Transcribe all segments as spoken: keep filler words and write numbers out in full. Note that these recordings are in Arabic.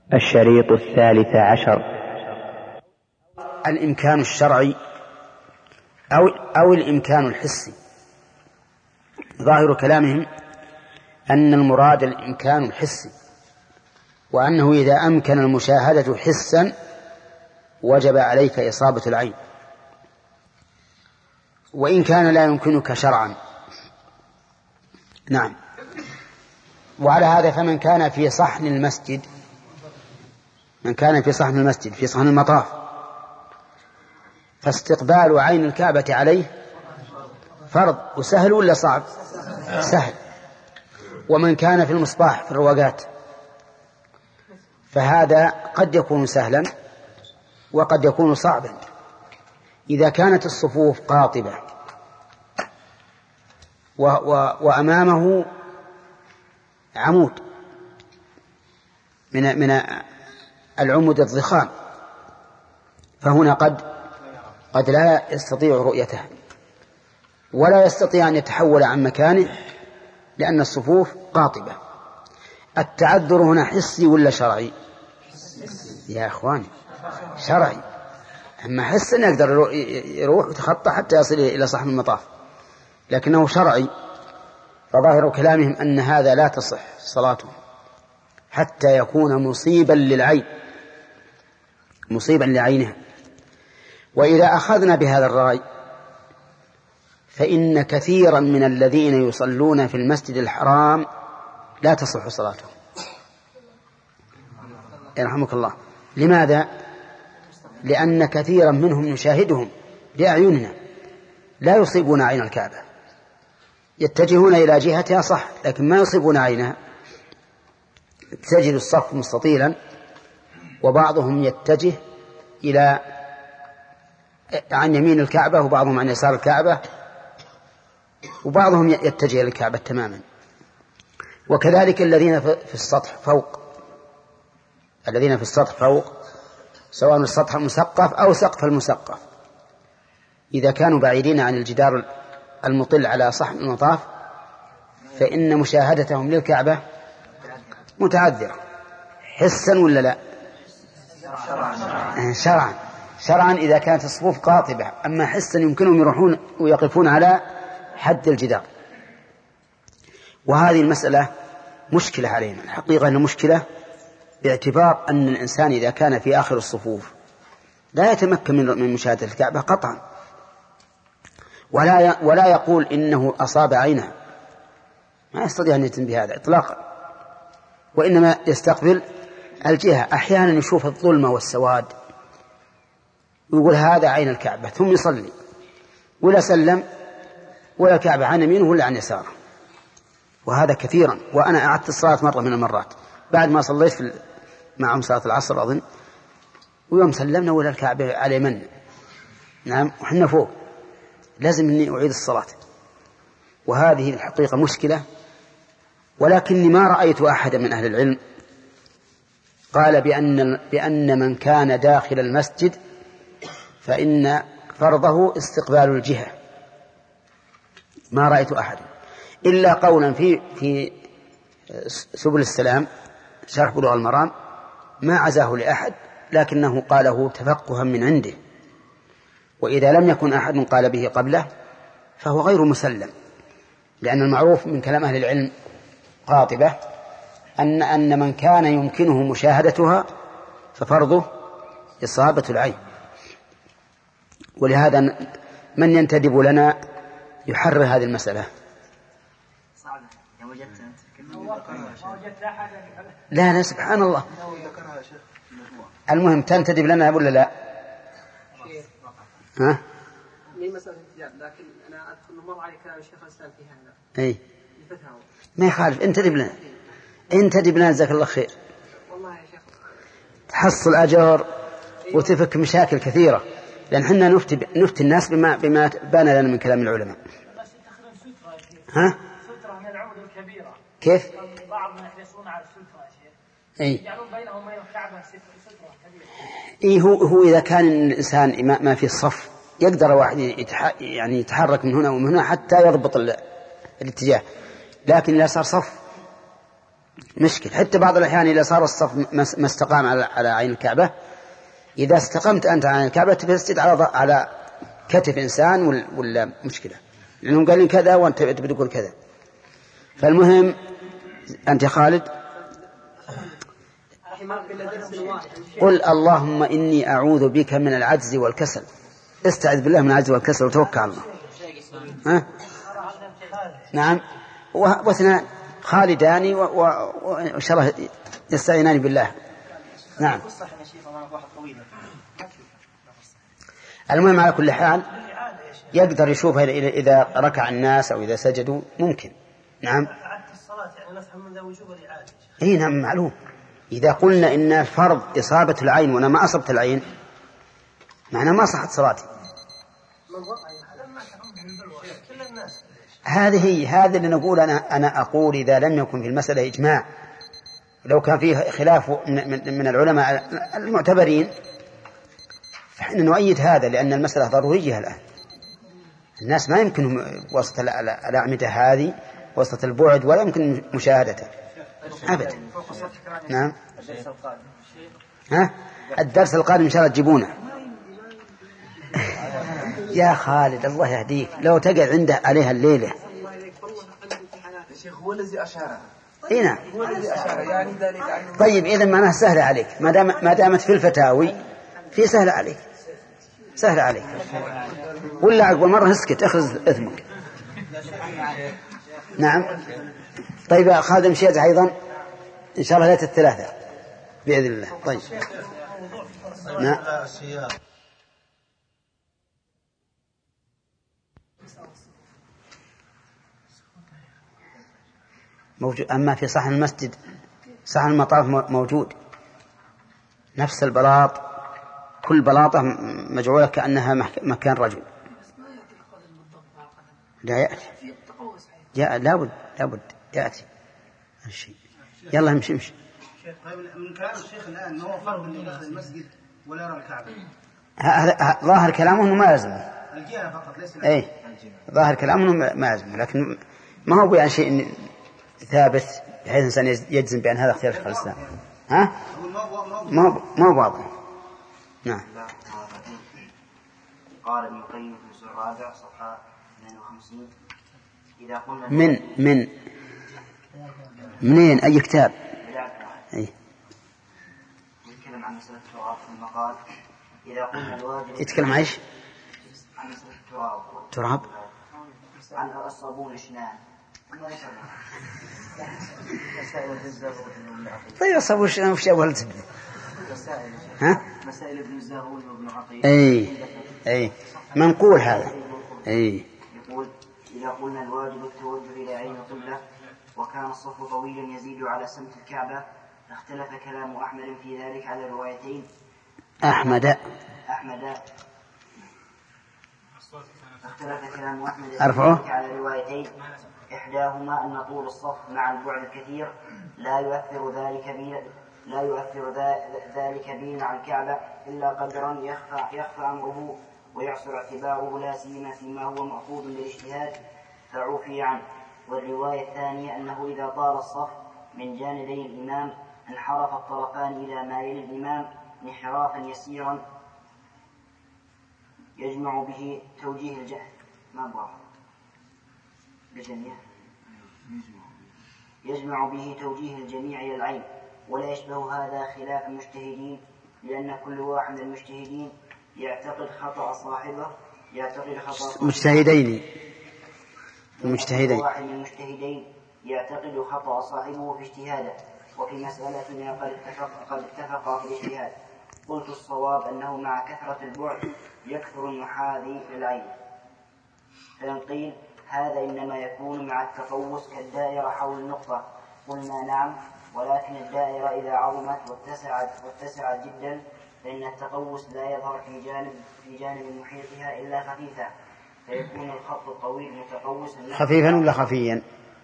الشريط الثالث عشر. الإمكان الشرعي أو, أو الإمكان الحسي. ظاهر كلامهم أن المراد الإمكان الحسي، وأنه إذا أمكن المشاهدة حسا وجب عليك إصابة العين، وإن كان لا يمكنك شرعا. نعم. وعلى هذا فمن كان في صحن المسجد من كان في صحن المسجد في صحن المطاف فاستقبال عين الكعبة عليه فرض، وسهل ولا صعب؟ سهل. ومن كان في المصباح في الرواقات فهذا قد يكون سهلا وقد يكون صعبا. إذا كانت الصفوف قاطبة و و وأمامه عمود من من العمود الضخام، فهنا قد قد لا يستطيع رؤيته ولا يستطيع أن يتحول عن مكانه لأن الصفوف قاطبة. التعذر هنا حسي ولا شرعي؟ يا أخواني شرعي. أما حسا يقدر يروح ويتخطى حتى يصل إلى صحن المطاف، لكنه شرعي. فظاهر كلامهم أن هذا لا تصح صلاته حتى يكون مصيبا للعين مصيبا لعينها. وإذا أخذنا بهذا الرأي فإن كثيرا من الذين يصلون في المسجد الحرام لا تصح صلاتهم. يرحمك الله. لماذا؟ لأن كثيرا منهم نشاهدهم بأعيننا لا يصيبون عين الكعبة، يتجهون إلى جهتها صح لكن ما يصيبون عينها. تجد الصف مستطيلا وبعضهم يتجه إلى عن يمين الكعبة وبعضهم عن يسار الكعبة وبعضهم يتجه إلى الكعبة تماما. وكذلك الذين في السطح فوق الذين في السطح فوق سواء السطح المسقف أو سقف المسقف، إذا كانوا بعيدين عن الجدار المطل على صحن المطاف فإن مشاهدتهم للكعبة متعذرة. حسا ولا لا؟ شرعا. شرعا إذا كانت الصفوف قاطبة. أما حسا يمكنهم يروحون ويقفون على حد الجدار. وهذه المسألة مشكلة علينا الحقيقة، أنها مشكلة باعتبار أن الإنسان إذا كان في آخر الصفوف لا يتمكن من مشاهدة الكعبة قطعا، ولا ولا يقول إنه أصاب عينها، ما يستطيع أن يتم بهذا إطلاقا، وإنما يستقبل الجهة. أحيانا يشوف الظلمة والسواد ويقول هذا عين الكعبة ثم يصلي ولا سلم ولا الكعبة عن يمينه ولا عن يساره. وهذا كثيرا. وأنا أعدت الصلاة مرة من المرات بعد ما صليت في معهم صلاة العصر أظن، ويوم سلمنا ولا الكعبة على يمنا. نعم وحنا فوق، لازم أني أعيد الصلاة. وهذه الحقيقة مشكلة. ولكني ما رأيت أحدا من أهل العلم قال بأن, بأن من كان داخل المسجد فإن فرضه استقبال الجهة. ما رأيت أحدا إلا قولا في في سبل السلام شرح بلوغ المرام ما عزاه لأحد، لكنه قاله تفقها من عنده. وإذا لم يكن أحد قال به قبله فهو غير مسلم، لأن المعروف من كلام أهل العلم قاطبة أن أن من كان يمكنه مشاهدتها ففرضه إصابة العين. ولهذا من ينتدب لنا يحرر هذه المسألة. لا لا سبحان الله. المهم تنتدب لنا ولا لا؟ ها؟ لكن أنا أذكر مر علي كلام الشيخ الإسلام في هذا. أي. ما يخالف. انتدب لنا انتدب لنا جزاك الله خير. والله يا شيخ تحصل أجر وتفك مشاكل كثيرة، لأن حنا نفتي نفتي الناس بما بما بان لنا من كلام العلماء. ها؟ سترة من العمود الكبيرة. كيف؟ بعض من يحرصون على السترة يا شيخ. أي. يجعلون بينهم وبين الكعبة سترة كبيرة. إيه هو هو إذا كان الإنسان ما ما في الصف يقدر واحد يتح يعني يتحرك من هنا ومن هنا حتى يضبط الاتجاه، لكن إذا صار صف مشكل. حتى بعض الأحيان إذا صار الصف ما استقام على على عين الكعبة، إذا استقمت أنت على الكعبة تسجد على على كتف إنسان ولا مشكلة، لأنهم قالين كذا وأنت بتقول كذا. فالمهم أنت يا خالد قل اللهم إني أعوذ بك من العجز والكسل. استعذ بالله من العجز والكسل وتوكل على الله. ها؟ نعم. واثنان خالدان وإن شاء الله يستعينان بالله. نعم. المهم على كل حال يقدر يشوفها إذا ركع الناس أو إذا سجدوا ممكن. نعم. إيه نعم معلوم. إذا قلنا إن الفرض إصابة العين وأنا ما أصبت العين معناه ما صحت صلاتي. هذه هي هذا اللي نقول أنا أنا أقول إذا لم يكن في المسألة إجماع، لو كان فيه خلاف من العلماء المعتبرين فإحنا نؤيد هذا، لأن المسألة ضرورية الآن. الناس ما يمكن وسط الأعمدة هذه وسط البعد ولا يمكن مشاهدته أبدا. نعم. ها؟ الدرس القادم إن شاء الله تجيبونه. يا خالد الله يهديك لو تقعد عنده عليها الليلة. هو الذي أشار. إيه نعم. طيب إذا معناه سهل عليك ما دام ما دامت في الفتاوي في سهل عليك سهل عليك. ولا عقب مرة اسكت اخرج إثمك. نعم. طيب خادم شيء أيضا إن شاء الله ليلة الثلاثة بإذن الله. طيب. نعم. موجود. أما في صحن المسجد صحن المطاف موجود نفس البلاط، كل بلاطة مجعولة كأنها مكان رجل. لا يأتي جاء لابد لابد يأتي الشيء. يلا امشي امشي. طيب من كلام الشيخ الآن أنه هو فرض اللي داخل المسجد ولا يرى الكعبة. هذا ظاهر كلامه إنه ما يلزم الجهة فقط ليس. أي ظاهر كلامه إنه ما يلزم، لكن ما هو يعني شيء ثابت بحيث الإنسان يجزم بأن هذا اختيار شيخ الإسلام. ها؟ ما ما واضح. نعم. قال ابن القيم في الجزء الرابع صفحة اثنين وخمسين إذا قلنا من من منين أي كتاب؟ أي. يتكلم عن مسألة التراب ثم قال إذا قلنا الواجب. يتكلم عن إيش؟ عن مسألة التراب. تراب. عن الصابون اثنان. طيب الصابون اثنان وش أول تبدأ؟ ها؟ مسائل ابن الزاغون وابن عقيل. أي أي منقول هذا. أي. يقول إذا قلنا الواجب التوجه إلى عين القبلة وكان الصف طويلا يزيد على سمت الكعبة اختلف كلام أحمد في ذلك على روايتين. أحمد أحمد اختلف كلام أحمد أرفعه على روايتين، إحداهما أن طول الصف مع البعد الكثير لا يؤثر ذلك بي لا يؤثر ذلك بين عن الكعبة إلا قدرا يخفى يخفى أمره ويعسر اعتباره لا سيما فيما هو مأخوذ بالاجتهاد فعوفي عنه. والرواية الثانية أنه إذا طال الصف من جانبي الإمام انحرف الطرفان إلى ما يلي الإمام انحرافا يسيرا يجمع به توجيه الجهل ما بواحد بجميع يجمع به توجيه الجميع إلى العين. ولا يشبه هذا خلاف المجتهدين، لأن كل واحد من المجتهدين يعتقد خطأ صاحبه يعتقد خطأ مجتهدين المجتهدين واحد من المجتهدين يعتقد خطأ صاحبه في اجتهاده وفي مسألة قد اتفق قد اتفق في الاجتهاد. قلت الصواب أنه مع كثرة البعد يكثر المحاذي للعين. فإن قيل هذا إنما يكون مع التقوس كالدائرة حول النقطة قلنا نعم، ولكن الدائرة إذا عظمت واتسعت واتسعت جدا فإن التقوس لا يظهر في جانب في جانب محيطها إلا خفيفا، فيكون الخط الطويل متقوسا. خفيفا ولا خفيا؟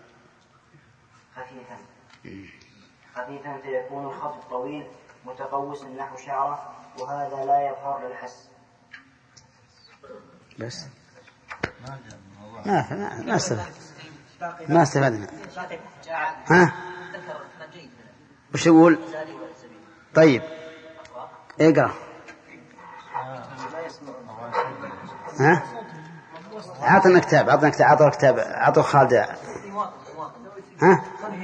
خفيفا خفيفا فيكون الخط الطويل متقوسا نحو شعره، وهذا لا يظهر للحس. بس ما ما ما استفدنا ما استفدنا ها وش يقول؟ طيب اقرأ. ها؟ عطنا كتاب عطنا كتاب عطوا كتاب عطوا خالد. ها؟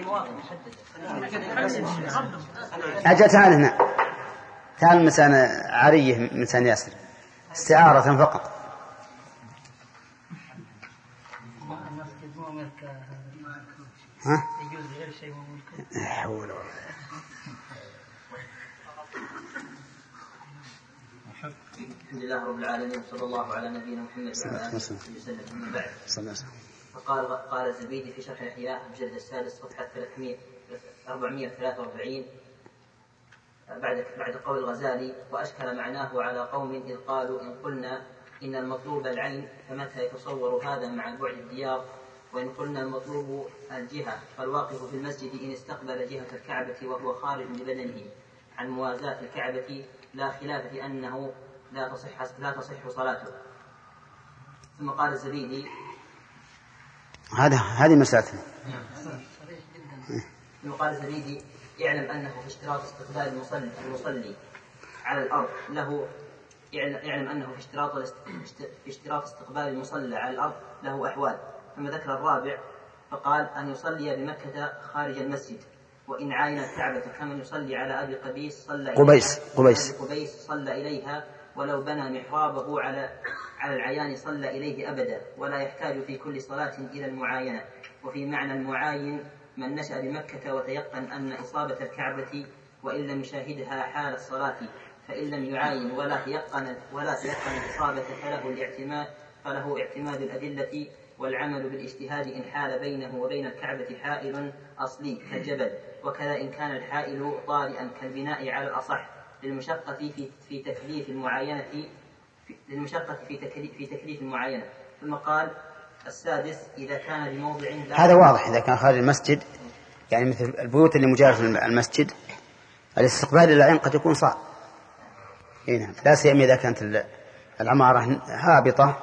أجل تعال هنا تعال مسان عريه مسان ياسر استعارة فقط. ها؟ حول ولا الحمد لله رب العالمين وصلى الله على نبينا محمد وعلى آله وصحبه وسلم. أما بعد فقال قال الزبيدي في شرح الإحياء المجلد السادس صفحة أربعمائة وثلاثة وأربعين بعد بعد قول الغزالي: وأشكل معناه على قوم إذ قالوا إن قلنا إن المطلوب العين فمتى يتصور هذا مع بعد الديار، وإن قلنا المطلوب الجهة فالواقف في المسجد إن استقبل جهة الكعبة وهو خارج ببدنه عن موازاة الكعبة لا خلاف في أنه لا تصح لا تصح صلاته. ثم قال الزبيدي هذا هذه مسألة. ثم قال الزبيدي: يعلم أنه في اشتراط استقبال المصلي المصلي على الأرض له يعلم أنه في اشتراط في اشتراط استقبال المصلى على الأرض له أحوال. ثم ذكر الرابع فقال: أن يصلي بمكة خارج المسجد، وإن عاين الكعبة كمن يصلي على أبي قبيس صلى قبيس قبيس قبيس صلى إليها، ولو بنى محرابه على على العيان صلى إليه أبدا، ولا يحتاج في كل صلاة إلى المعاينة. وفي معنى المعاين من نشأ بمكة وتيقن أن إصابة الكعبة وإن لم يشاهدها حال الصلاة، فإن لم يعاين ولا تيقن ولا تيقن الإصابة فله الاعتماد فله اعتماد الأدلة والعمل بالاجتهاد إن حال بينه وبين الكعبة حائل أصلي كالجبل، وكذا إن كان الحائل طارئا كالبناء على الأصح للمشقة في في تكليف المعاينة للمشقة في تكليف في تكليف المعاينة. ثم قال السادس: إذا كان بموضع هذا واضح إذا كان خارج المسجد، يعني مثل البيوت اللي مجاورة المسجد الاستقبال إلى العين قد يكون صعب هنا، لا سيما إذا كانت العمارة هابطة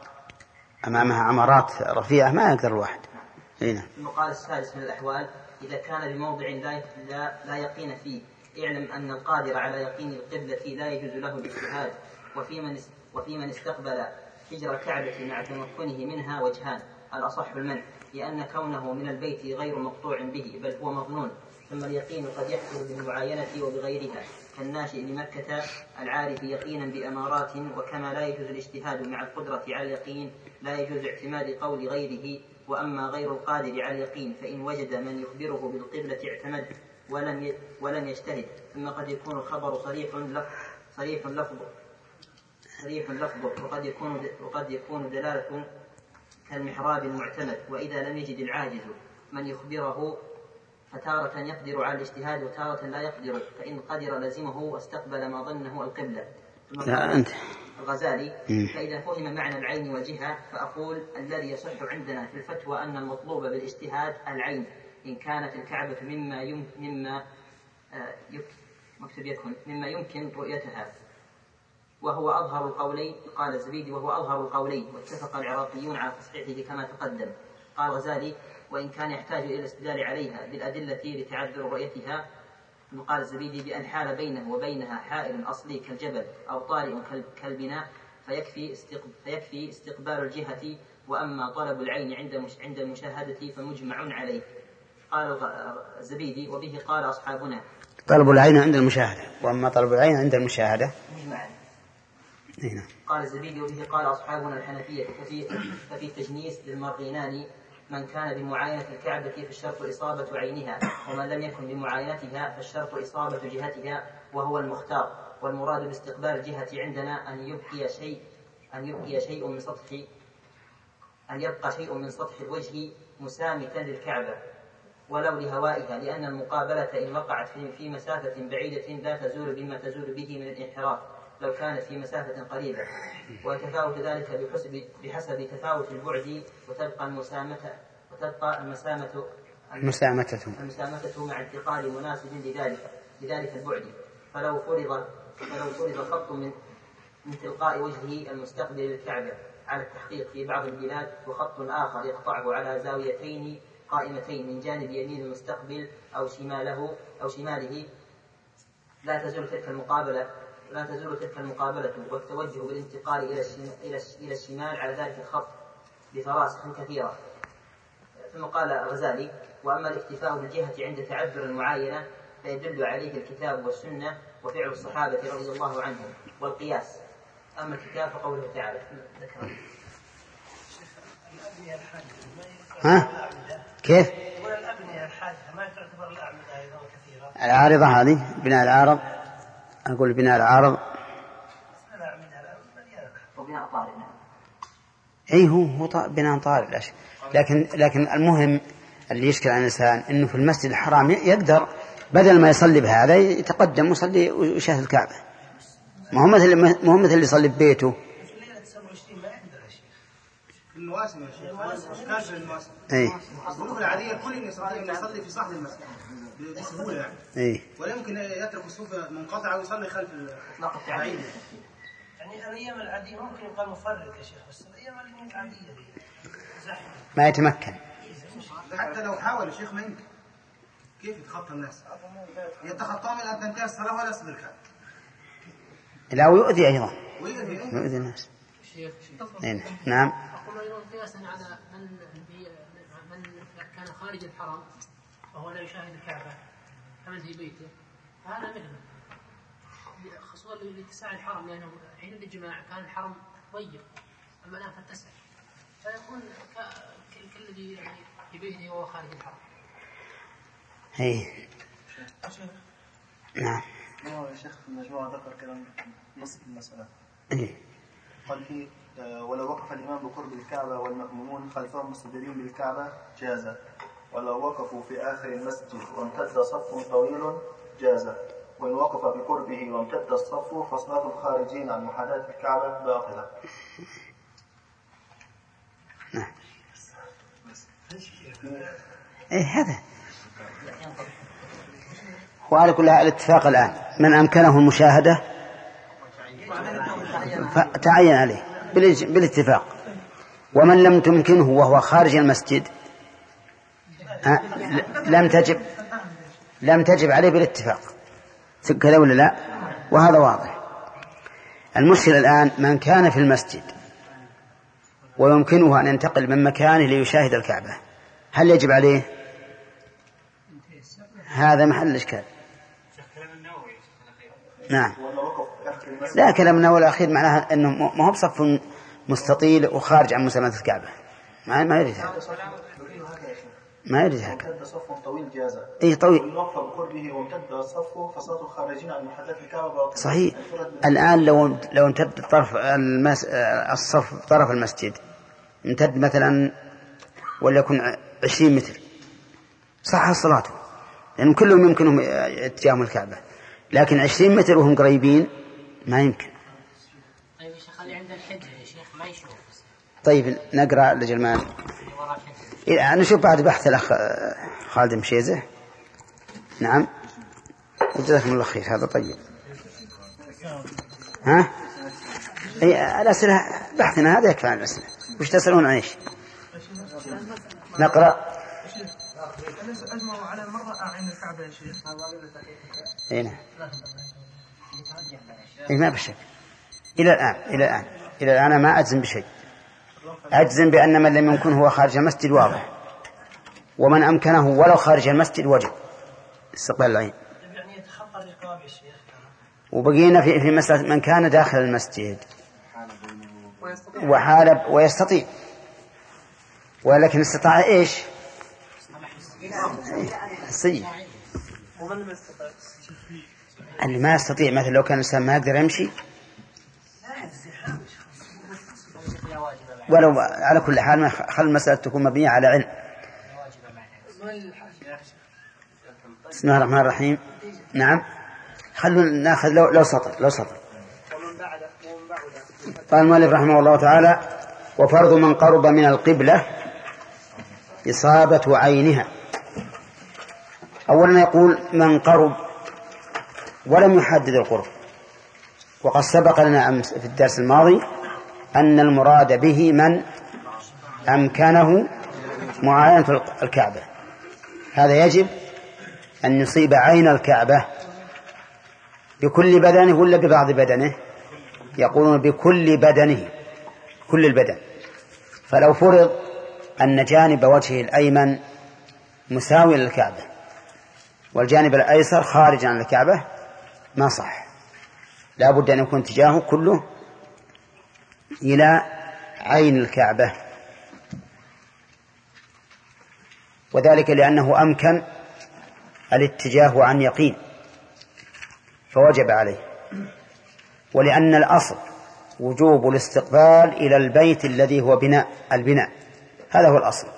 أمامها عمارات رفيعة ما يقدر الواحد هنا. ثم قال السادس من الأحوال: إذا كان بموضع لا لا, لا يقين فيه، اعلم أن القادر على يقين القبلة لا يجوز له الاجتهاد. وفي من وفي من استقبل حجر الكعبة مع تمكنه منها وجهان: الأصح المنع، لأن كونه من البيت غير مقطوع به بل هو مظنون. ثم اليقين قد يحصل بالمعاينة وبغيرها، كالناشئ لمكة العارف يقينا بأمارات. وكما لا يجوز الاجتهاد مع القدرة على اليقين لا يجوز اعتماد قول غيره. وأما غير القادر على اليقين فإن وجد من يخبره بالقبلة اعتمد ولم ولم يجتهد. ثم قد يكون الخبر صريح لفظ صريح لفظ صريح لفظ وقد يكون وقد يكون دلالة كالمحراب المعتمد. وإذا لم يجد العاجز من يخبره فتارة يقدر على الاجتهاد وتارة لا يقدر، فإن قدر لزمه واستقبل ما ظنه القبلة. لا أنت الغزالي: فإذا فهم معنى العين والجهة فأقول الذي يصح عندنا في الفتوى أن المطلوب بالاجتهاد العين إن كانت الكعبة مما يمكن مما مكتب يكون مما يمكن رؤيتها، وهو أظهر القولين. قال الزبيدي: وهو أظهر القولين، واتفق العراقيون على تصحيحه كما تقدم. قال الغزالي: وإن كان يحتاج إلى الاستدلال عليها بالأدلة لتعذر رؤيتها. ثم قال الزبيدي: بأن حال بينه وبينها حائل أصلي كالجبل أو طارئ كالبناء فيكفي فيكفي استقبال الجهة. وأما طلب العين عند عند المشاهدة فمجمع عليه. قال الزبيدي: وبه قال أصحابنا. طلب العين عند المشاهدة، وأما طلب العين عند المشاهدة مجمع عليه. هنا. قال الزبيدي: وبه قال أصحابنا الحنفية ففي ففي التجنيس للمرغينان من كان بمعاينة الكعبة فالشرط إصابة عينها، ومن لم يكن بمعاينتها فالشرط إصابة جهتها، وهو المختار. والمراد باستقبال الجهة عندنا أن يبقي شيء أن يبقي شيء من سطح أن يبقى شيء من سطح الوجه مسامتا للكعبة ولو لهوائها، لأن المقابلة إن وقعت في مسافة بعيدة لا تزول بما تزول به من الانحراف لو كانت في مسافة قريبة، ويتفاوت ذلك بحسب بحسب تفاوت البعد، وتبقى المسامة وتبقى المسامة المسامة المسامة مع انتقال مناسب لذلك لذلك البعد. فلو فرض فلو فرض خط من من تلقاء وجهه المستقبل للكعبة على التحقيق في بعض البلاد، وخط آخر يقطعه على زاويتين قائمتين من جانب يمين المستقبل أو شماله أو شماله لا تزول تلك المقابلة لا تزول تلك المقابلة والتوجه بالانتقال إلى إلى إلى الشمال على ذلك الخط بفراسخ كثيرة. ثم قال الغزالي: وأما الاكتفاء بالجهة عند تعذر المعاينة فيدل عليه الكتاب والسنة وفعل الصحابة رضي الله عنهم والقياس. أما الكتاب فقوله تعالى ذكر. ها؟ كيف؟ العارضة هذه بناء العارض، أقول بناء العارض أي هو هو بناء طارئ لا شيء. لكن لكن المهم اللي يشكل على الإنسان إنه في المسجد الحرام يقدر بدل ما يصلي بهذا يتقدم ويصلي ويشاهد الكعبة. ما هو مثل ما هو مثل اللي يصلي ببيته. المواسم يا شيخ، كاش المواسم. إيه. الظروف العادية كل يستطيع أن يصلي في صحن المسجد بسهولة يعني. إيه. ولا يمكن يترك الصفوف منقطعة ويصلي خلف العيد. يعني الأيام العادية ممكن يبقى مفرد يا شيخ، بس الأيام العادية زحمة ما يتمكن. حتى لو حاول يا شيخ ما يمكن. كيف يتخطى الناس؟ يتخطاهم إلى أن تنتهي الصلاة ولا يصل الكعبة. لا ويؤذي أيضا. ويؤذي يؤذي الناس. نعم. أقول أيضا قياسا على من من كان خارج الحرم وهو لا يشاهد الكعبة كمن في بيته، فهذا منهم خصوصا لاتساع الحرم، لأنه حين الإجماع كان الحرم ضيق أما الآن فاتسع، فيكون كالذي يعني في بيته وهو خارج الحرم. هي. نعم. يا شيخ المجموعة ذكر كلام نص المسألة. إيه. قال فيه: ولو وقف الإمام بقرب الكعبة والمأمومون خلفهم مستديرين بالكعبة جاز، ولو وقفوا في آخر المسجد وامتد صف طويل جاز، وإن وقف بقربه وامتد الصف فصلاة الخارجين عن محاذاة الكعبة باطلة. نعم. إيه هذا وعلى كل حال الاتفاق الآن من أمكنه المشاهدة فتعين عليه بالاتفاق، ومن لم تمكنه وهو خارج المسجد لم تجب لم تجب عليه بالاتفاق كذا ولا لا؟ وهذا واضح. المشكلة الآن من كان في المسجد ويمكنه أن ينتقل من مكانه ليشاهد الكعبة، هل يجب عليه؟ هذا محل الإشكال. نعم. لا كلام النووي الأخير معناها أنه ما هو بصف مستطيل وخارج عن مسامات الكعبة، ما ما يريد هذا. ما يريد هكذا. صف طويل جاز. إيه طويل. والوقف بقربه وامتد الصف فصلاة الخارجين عن محاذاة الكعبة باطلة. صحيح. الآن لو لو امتد طرف المس... الصف طرف المسجد امتد مثلا وليكن عشرين متر صح صلاته، لأن كلهم يمكنهم اتجاههم الكعبة، لكن عشرين متر وهم قريبين ما يمكن. طيب يا شيخ اللي عند الحجة يا شيخ ما يشوف. طيب نقرأ لجلمان. إيه نشوف بعد بحث الأخ خالد مشيزة. نعم. وجزاكم الله خير. هذا طيب. ها؟ إيه الأسئلة بحثنا هذا يكفي عن الأسئلة. وش تسألون عن إيش؟ نقرأ. أجمعوا على المرأة عين الكعبة يا شيخ. إيه نعم. إيه ما بشك. إلى الآن إلى الآن إلى الآن أنا ما أجزم بشيء. أجزم بأن من لم يمكن هو خارج المسجد واضح، ومن أمكنه ولو خارج المسجد وجب استقبال العين. يعني يتخطى الرقاب يا شيخ. وبقينا في في مسألة من كان داخل المسجد وحارب ويستطيع، ولكن استطاع إيش؟ السيء. اللي ما يستطيع مثل لو كان الإنسان ما يقدر يمشي، ولو على كل حال خل المسألة تكون مبنية على علم. بسم الله الرحمن الرحيم. نعم. خلونا ناخذ لو لو سطر لو سطر. قال المؤلف رحمه الله تعالى: وفرض من قرب من القبلة إصابة عينها. أولا يقول من قرب ولم يحدد القرب، وقد سبق لنا أمس في الدرس الماضي أن المراد به من أمكنه معاينة الكعبة، هذا يجب أن يصيب عين الكعبة بكل بدنه ولا ببعض بدنه؟ يقولون بكل بدنه، كل البدن. فلو فرض أن جانب وجهه الأيمن مساوي للكعبة والجانب الأيسر خارج عن الكعبة ما صح، لا بد أن يكون اتجاهه كله إلى عين الكعبة، وذلك لأنه أمكن الاتجاه عن يقين فوجب عليه، ولأن الأصل وجوب الاستقبال إلى البيت الذي هو بناء البناء، هذا هو الأصل،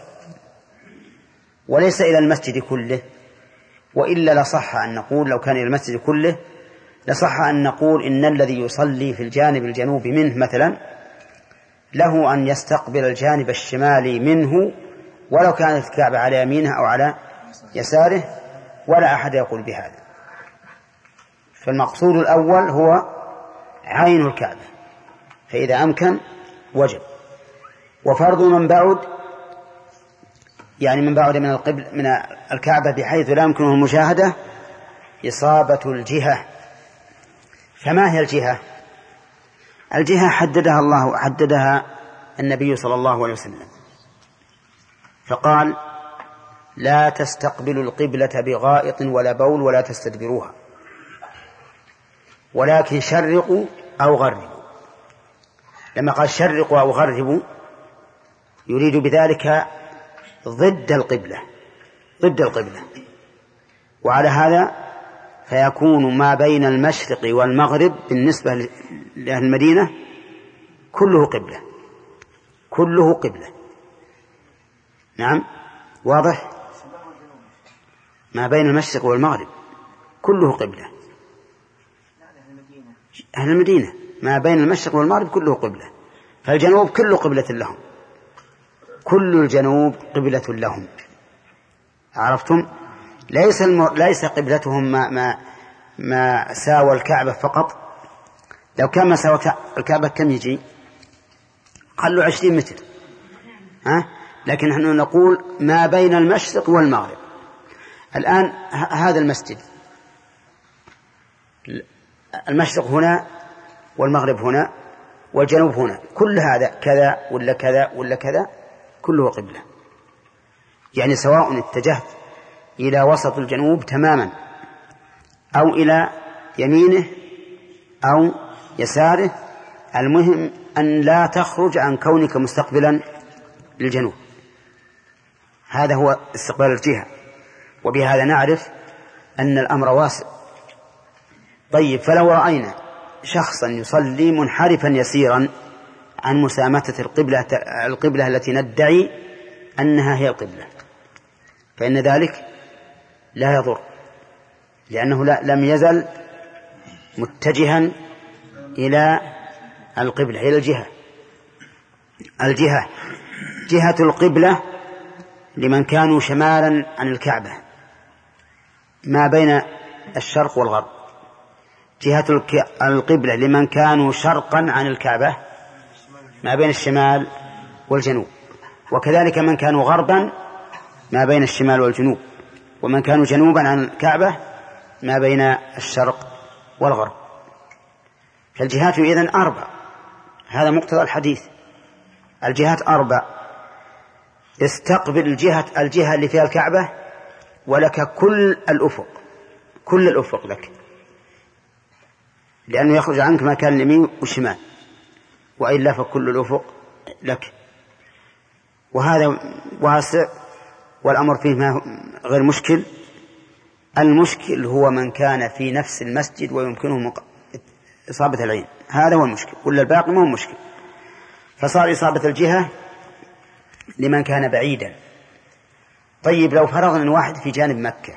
وليس إلى المسجد كله. وإلا لصح أن نقول لو كان إلى المسجد كله لصح أن نقول إن الذي يصلي في الجانب الجنوبي منه مثلا له أن يستقبل الجانب الشمالي منه ولو كانت الكعبة على يمينه أو على يساره، ولا أحد يقول بهذا. فالمقصود الأول هو عين الكعبة، فإذا أمكن وجب. وفرض من بعد يعني من بعد من القبل من الكعبة بحيث لا يمكنه المشاهدة إصابة الجهة. فما هي الجهة؟ الجهة حددها الله حددها النبي صلى الله عليه وسلم، فقال: لا تستقبلوا القبلة بغائط ولا بول ولا تستدبروها، ولكن شرقوا أو غربوا. لما قال شرقوا أو غربوا يريد بذلك ضد القبلة، ضد القبلة. وعلى هذا فيكون ما بين المشرق والمغرب بالنسبة لأهل المدينة كله قبلة، كله قبلة. نعم واضح؟ ما بين المشرق والمغرب كله قبلة. أهل المدينة ما بين المشرق والمغرب كله قبلة، فالجنوب كله قبلة لهم، كل الجنوب قبلة لهم. عرفتم؟ ليس الم... ليس قبلتهم ما ما ما ساوى الكعبة فقط. لو كان ما ساوى الكعبة كم يجي؟ قالوا عشرين متر، ها؟ لكن نحن نقول ما بين المشرق والمغرب. الآن ه... هذا المسجد، المشرق هنا والمغرب هنا والجنوب هنا، كل هذا كذا ولا كذا ولا كذا كله قبلة. يعني سواء اتجهت إلى وسط الجنوب تماما أو إلى يمينه أو يساره، المهم أن لا تخرج عن كونك مستقبلا للجنوب. هذا هو استقبال الجهة، وبهذا نعرف أن الأمر واسع. طيب، فلو رأينا شخصا يصلي منحرفا يسيرا عن مسامتة القبلة القبلة التي ندعي أنها هي القبلة، فإن ذلك لا يضر، لأنه لا لم يزل متجها إلى القبلة، إلى الجهة. الجهة جهة القبلة لمن كانوا شمالا عن الكعبة ما بين الشرق والغرب، جهة القبلة لمن كانوا شرقا عن الكعبة ما بين الشمال والجنوب، وكذلك من كانوا غربا ما بين الشمال والجنوب، ومن كانوا جنوبا عن الكعبة ما بين الشرق والغرب. فالجهات إذن أربع، هذا مقتضى الحديث، الجهات أربع. استقبل الجهة الجهة اللي فيها الكعبة ولك كل الأفق، كل الأفق لك، لأنه يخرج عنك ما كان اليمين والشمال، وإلا فكل الأفق لك. وهذا واسع والأمر فيه ما غير مشكل. المشكل هو من كان في نفس المسجد ويمكنه إصابة العين، هذا هو المشكل، ولا الباقي ما هو مشكل. فصار إصابة الجهة لمن كان بعيدا. طيب، لو فرضنا أن واحد في جانب مكة،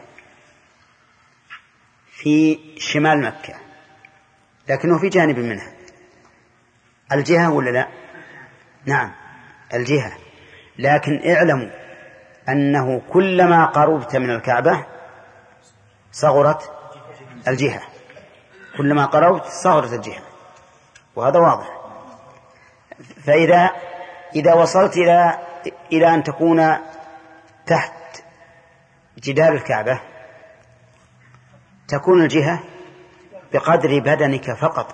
في شمال مكة، لكنه في جانب منها، الجهة ولا لا؟ نعم الجهة، لكن اعلموا أنه كلما قربت من الكعبة صغرت الجهة، كلما قربت صغرت الجهة، وهذا واضح. فإذا إذا وصلت إلى إلى أن تكون تحت جدار الكعبة تكون الجهة بقدر بدنك فقط،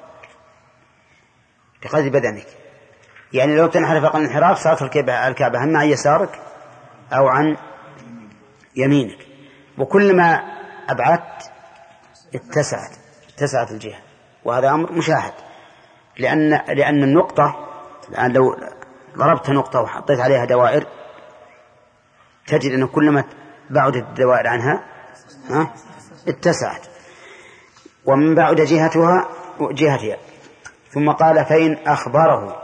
بقدر بدنك. يعني لو تنحرف عن الانحراف صارت الكعبة هم عن يسارك أو عن يمينك، وكلما أبعدت اتسعت اتسعت الجهة، وهذا أمر مشاهد. لأن لأن النقطة الآن لو ضربت نقطة وحطيت عليها دوائر تجد أن كلما بعدت الدوائر عنها ها اتسعت، ومن بعد جهتها جهتها. ثم قال فإن أخبره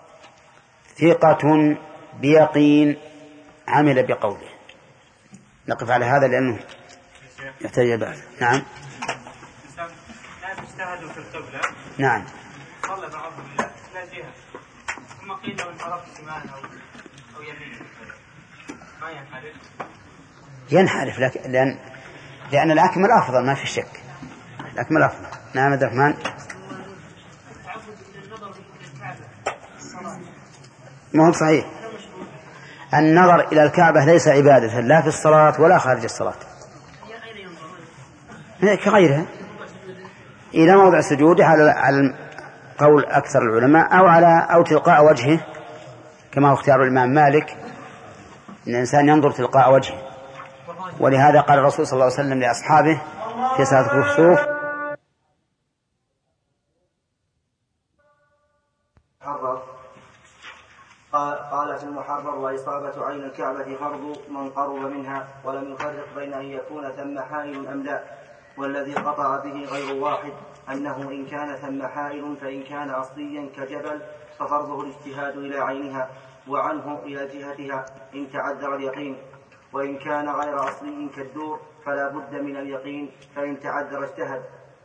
ثقة بيقين عمل بقوله. نقف على هذا لأنه يحتاج بعد. نعم. لا تجتهدوا في القبلة. نعم. صلى بعضهم إلى جهة ثم قيل له انحرف شمال أو أو يمين ما ينحرف. ينحرف لك لأن لأن الأكمل أفضل ما في شك. الأكمل أفضل. نعم عبد الرحمن. ما هو صحيح. النظر إلى الكعبة ليس عبادة لا في الصلاة ولا خارج الصلاة كغيرها، إلى موضع السجود على قول أكثر العلماء، أو على أو تلقاء وجهه كما هو اختيار الإمام مالك، إن الإنسان ينظر تلقاء وجهه. ولهذا قال الرسول صلى الله عليه وسلم لأصحابه في صلاة الكسوف قال في المحرر وإصابة عين الكعبة فرض من قرب منها، ولم يفرق بين أن يكون ثم حائل أم لا. والذي قطع به غير واحد أنه إن كان ثم حائل فإن كان أصليا كجبل ففرضه الاجتهاد إلى عينها وعنه إلى جهتها إن تعذر اليقين، وإن كان غير أصلي كالدور فلا بد من اليقين فإن تعذر اجتهد.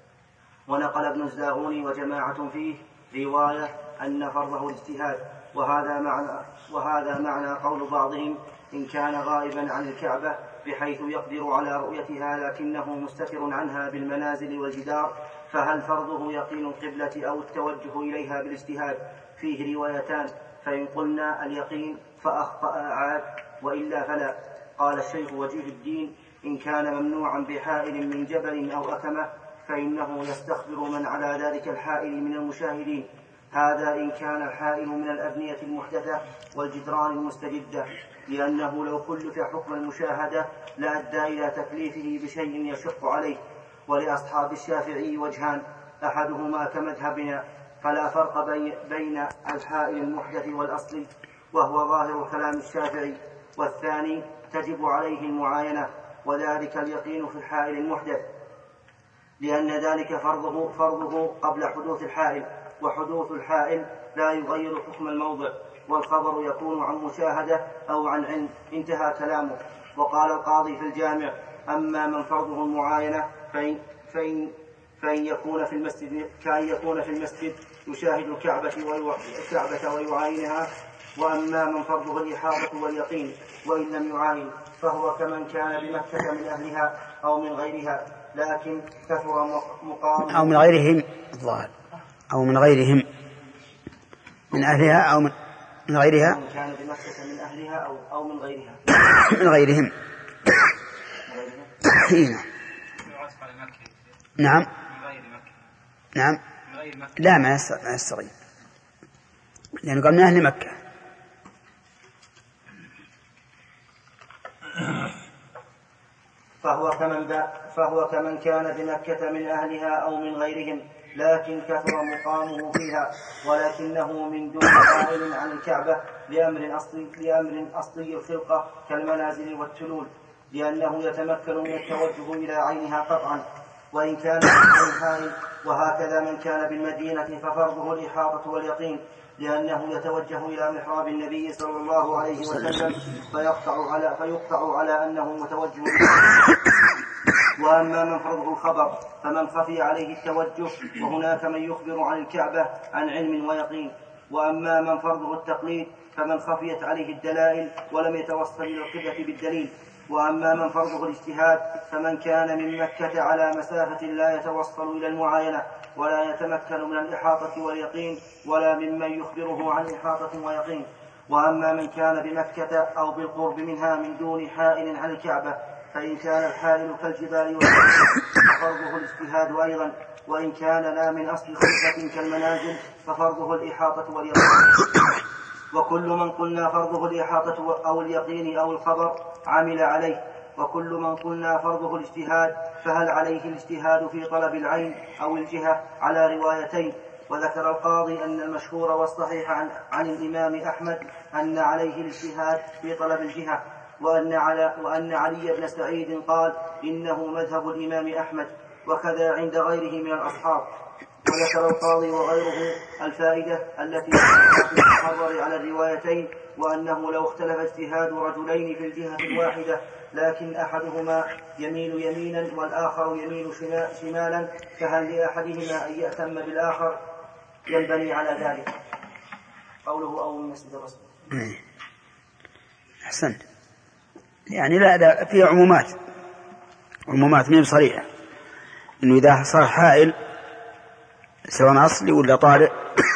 ونقل ابن الزاغوني وجماعة فيه رواية أن فرضه الاجتهاد، وهذا معنى, وهذا معنى قول بعضهم إن كان غائبا عن الكعبة بحيث يقدر على رؤيتها لكنه مستتر عنها بالمنازل والجدار، فهل فرضه يقين القبلة أو التوجه إليها بالاجتهاد؟ فيه روايتان، فإن قلنا اليقين فأخطأ عاد، وإلا فلا. قال الشيخ وجيه الدين إن كان ممنوعا بحائل من جبل أو أكمة فإنه يستخبر من على ذلك الحائل من المشاهدين، هذا إن كان الحائل من الأبنية المحدثة والجدران المستجدة، لأنه لو كلف حكم المشاهدة لأدى إلى تكليفه بشيء يشق عليه. ولأصحاب الشافعي وجهان، أحدهما كمذهبنا فلا فرق بين الحائل المحدث والأصلي وهو ظاهر كلام الشافعي، والثاني تجب عليه المعاينة، وذلك اليقين في الحائل المحدث، لأن ذلك فرضه, فرضه قبل حدوث الحائل، وحدوث الحائل لا يغير حكم الموضع، والخبر يكون عن مشاهدة أو عن علم. انتهى كلامه. وقال القاضي في الجامع أما من فرضه المعاينة فإن, فإن, فإن يكون في المسجد كأن يكون في المسجد يشاهد الكعبة, الكعبة ويعاينها، وأما من فرضه الإحاطة واليقين وإن لم يعاين فهو كمن كان بمكة من أهلها أو من غيرها، لكن كثر مقام أو من غيرهم الظاهر أو من غيرهم من أهلها أو من من غيرها من كان بمكة من أهلها أو أو من غيرها من غيرهم. نعم نعم لا ما يستغيب لأنه قال من أهل مكة. فهو كمن, فهو كمن كان بمكة من أهلها أو من غيرهم، لكن كثر مقامه فيها، ولكنه من دون قائل عن الكعبة لأمر أصلي, لأمر أصلي الخلقة كالمنازل والتلول، لأنه يتمكن من التوجه إلى عينها قطعا. وإن كان من حائل، وهكذا من كان بالمدينة ففرضه الإحاطة واليقين، لأنه يتوجه إلى محراب النبي صلى الله عليه وسلم فيقطع على, فيقطع على أنه متوجه. وأما من فرضه الخبر فمن خفي عليه التوجه، وهناك من يخبر عن الكعبة عن علم ويقين. وأما من فرضه التقليد فمن خفيت عليه الدلائل ولم يتوصل إلى القبلة بالدليل. وأما من فرضه الاجتهاد فمن كان من مكة على مسافة لا يتوصل إلى المعاينة ولا يتمكن من الإحاطة واليقين، ولا ممن يخبره عن إحاطة ويقين. وأما من كان بمكة أو بالقرب منها من دون حائل عن الكعبة فإن كان الحائل كالجبال ففرضه الاجتهاد أيضا، وإن كان لا من أصل خلفة كالمنازل ففرضه الإحاطة واليقين. وكل من قلنا فرضه الإحاطة أو اليقين أو الخبر عمل عليه، وكل من قلنا فرضه الاجتهاد فهل عليه الاجتهاد في طلب العين أو الجهة على روايتين. وذكر القاضي أن المشهور والصحيح عن, عن الإمام أحمد أن عليه الاجتهاد في طلب الجهة، وأن, على وأن علي بن سعيد قال إنه مذهب الإمام أحمد، وكذا عند غيره من الأصحاب. وذكر القاضي وغيره الفائدة التي في المحرر على الروايتين، وأنه لو اختلف اجتهاد رجلين في الجهة الواحدة لكن أحدهما يميل يمينا والآخر يميل شمالا فهل لأحدهما أن يأتم بالآخر ينبني على ذلك. قوله أو من مسجد الرسول. أحسنت. يعني لا, لا في عمومات عمومات من صريحة إنه إذا صار حائل سواء أصلي ولا طارئ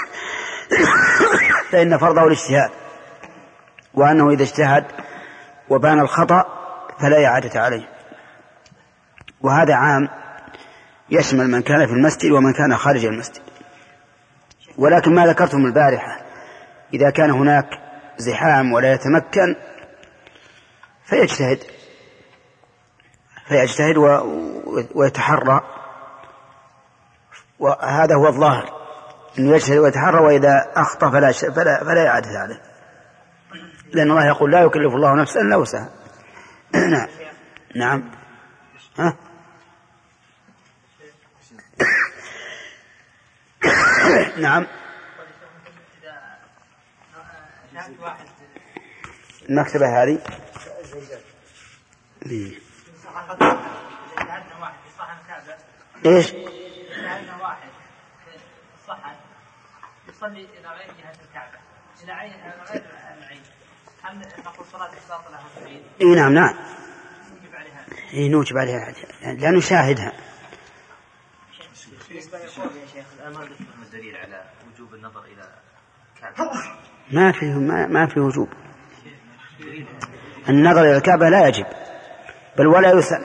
فإن فرضه الاجتهاد، وأنه إذا اجتهد وبان الخطأ فلا إعادة عليه. وهذا عام يشمل من كان في المسجد ومن كان خارج المسجد. ولكن ما ذكرتم البارحة إذا كان هناك زحام ولا يتمكن فيجتهد فيجتهد ويتحرى، وهذا هو الظاهر أنه يجتهد ويتحرى، وإذا أخطأ فلا, فلا, فلا يعادة عليه، لأن الله يقول لا يكلف الله نفسا إلا وسعها. نعم نعم ها نعم المكتبة هذه ايش؟ واحد صحن يصلي إلى غير جهة الكعبة إلى عين غير العين، هل نقول صلاة باطلة أم تعيد؟ إيه نعم نعم نوجب عليها. إيه نوجب عليها لا نشاهدها. يا شيخ الآن ما ذكرنا الدليل على وجوب النظر إلى الكعبة. ما في ما, ما في وجوب النظر إلى الكعبة، لا يجب بل ولا يسن.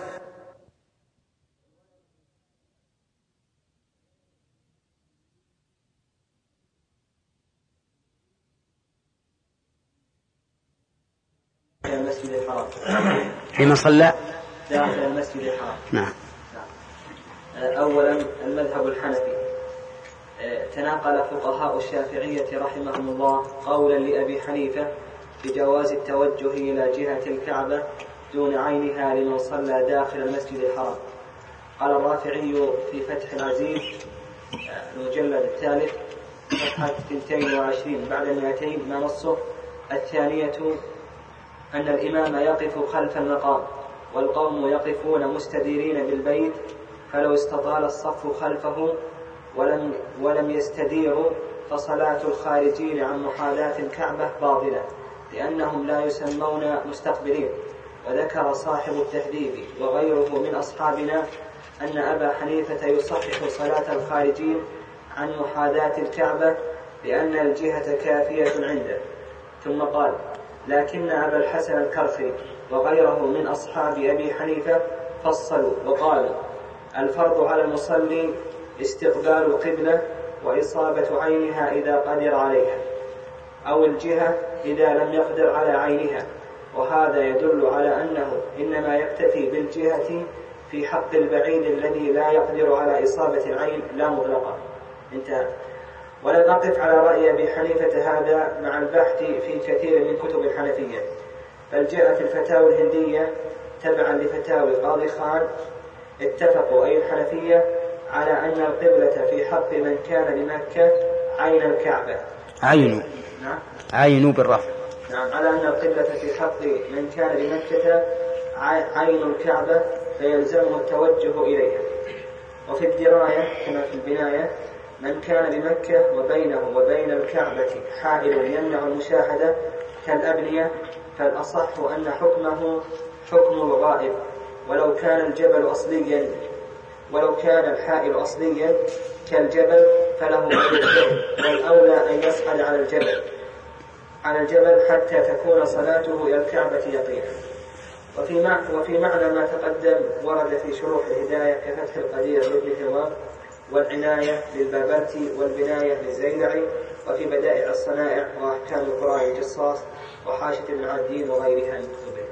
المسجد الحرام حين صلى داخل المسجد الحرام. نعم. أولا المذهب الحنفي تناقل فقهاء الشافعية رحمهم الله قولا لأبي حنيفة بجواز التوجه إلى جهة الكعبة دون عينها لمن صلى داخل المسجد الحرام. قال الرافعي في فتح العزيز المجلد الثالث صفحة اثنتين وعشرين بعد مئتين ما نصه. الثانية أن الإمام يقف خلف المقام والقوم يقفون مستديرين بالبيت، فلو استطال الصف خلفه ولم, ولم يستديروا فصلاة الخارجين عن محاذاة الكعبة باطلة لأنهم لا يسمون مستقبلين. وذكر صاحب التهذيب وغيره من أصحابنا أن أبا حنيفة يصحح صلاة الخارجين عن محاذاة الكعبة لأن الجهة كافية عنده. ثم قال: لكن أبا الحسن الكرخي وغيره من أصحاب أبي حنيفة فصلوا وقالوا: الفرض على المصلي استقبال القبلة وإصابة عينها إذا قدر عليها، أو الجهة إذا لم يقدر على عينها، وهذا يدل على أنه إنما يكتفي بالجهة في حق البعيد الذي لا يقدر على إصابة العين لا مطلقا. انتهى. ولم أقف على رأي أبي حنيفة هذا مع البحث في كثير من كتب الحنفية، بل جاء في الفتاوى الهندية تبعا لفتاوى قاضي خان اتفقوا أي الحنفية على أن القبلة في حق من كان بمكة عين الكعبة. عينوا نعم عينوا بالرفع. نعم على أن القبلة في حق من كان بمكة عين الكعبة فيلزمه التوجه إليها. وفي الدراية كما في البناية: من كان بمكة وبينه وبين الكعبة حائل يمنع المشاهدة كالأبنية فالأصح أن حكمه حكم الغائب، ولو كان الجبل أصليا ولو كان الحائل أصليا كالجبل فله الجبل، والأولى أن يصعد على الجبل. على الجبل حتى تكون صلاته إلى الكعبة يقينا. وفي معنى, وفي معنى ما تقدم ورد في شروح الهداية كفتح القدير لابن هوام، والعناية للبابرتي، والبناية للزيلعي، وفي بدائع الصنائع، وأحكام القرآن الجصاص، وحاشة ابن عدين وغيرها من كتبه.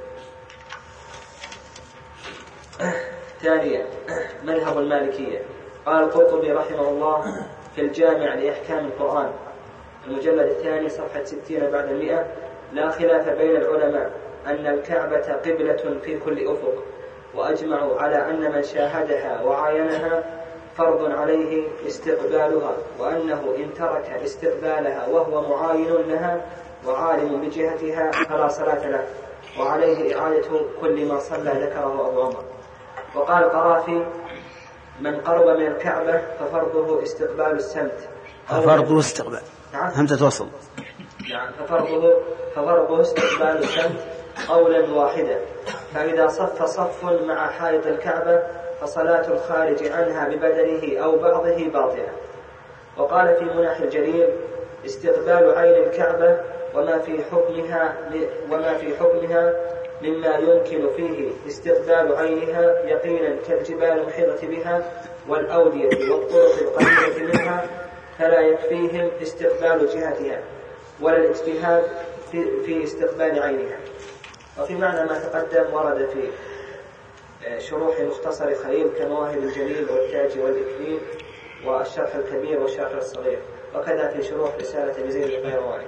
ثانيا مذهب المالكية. قال القرطبي رحمه الله في الجامع لأحكام القرآن المجلد الثاني صفحة ستين بعد المئة: لا خلاف بين العلماء أن الكعبة قبلة في كل أفق، وأجمعوا على أن من شاهدها وعاينها فرض عليه استقبالها، وأنه إن ترك استقبالها وهو معاين لها وعالم بجهتها فلا صلاة له، وعليه إعادة كل ما صلى ذكره أبو عمر. وقال القرافي: من قرب من الكعبة ففرضه استقبال السمت. ففرضه استقبال همزة وصل. يعني ففرضه ففرضه استقبال السمت قولا واحدا، فإذا صف صف مع حائط الكعبة فصلاة الخارج عنها ببدنه أو بعضه باطلة. وقال في مناح الجليل: استقبال عين الكعبة وما في حكمها وما في حكمها مما يمكن فيه استقبال عينها يقينا كالجبال المحيطة بها والأودية والطرق القريبة منها، فلا يكفيهم استقبال جهتها ولا الاجتهاد في, في استقبال عينها. وفي معنى ما تقدم ورد في شروح مختصر خليل كمواهب الجليل والتاج والإكليل والشرح الكبير والشرح الصغير، وكذا في شروح رسالة بزيد القيرواني.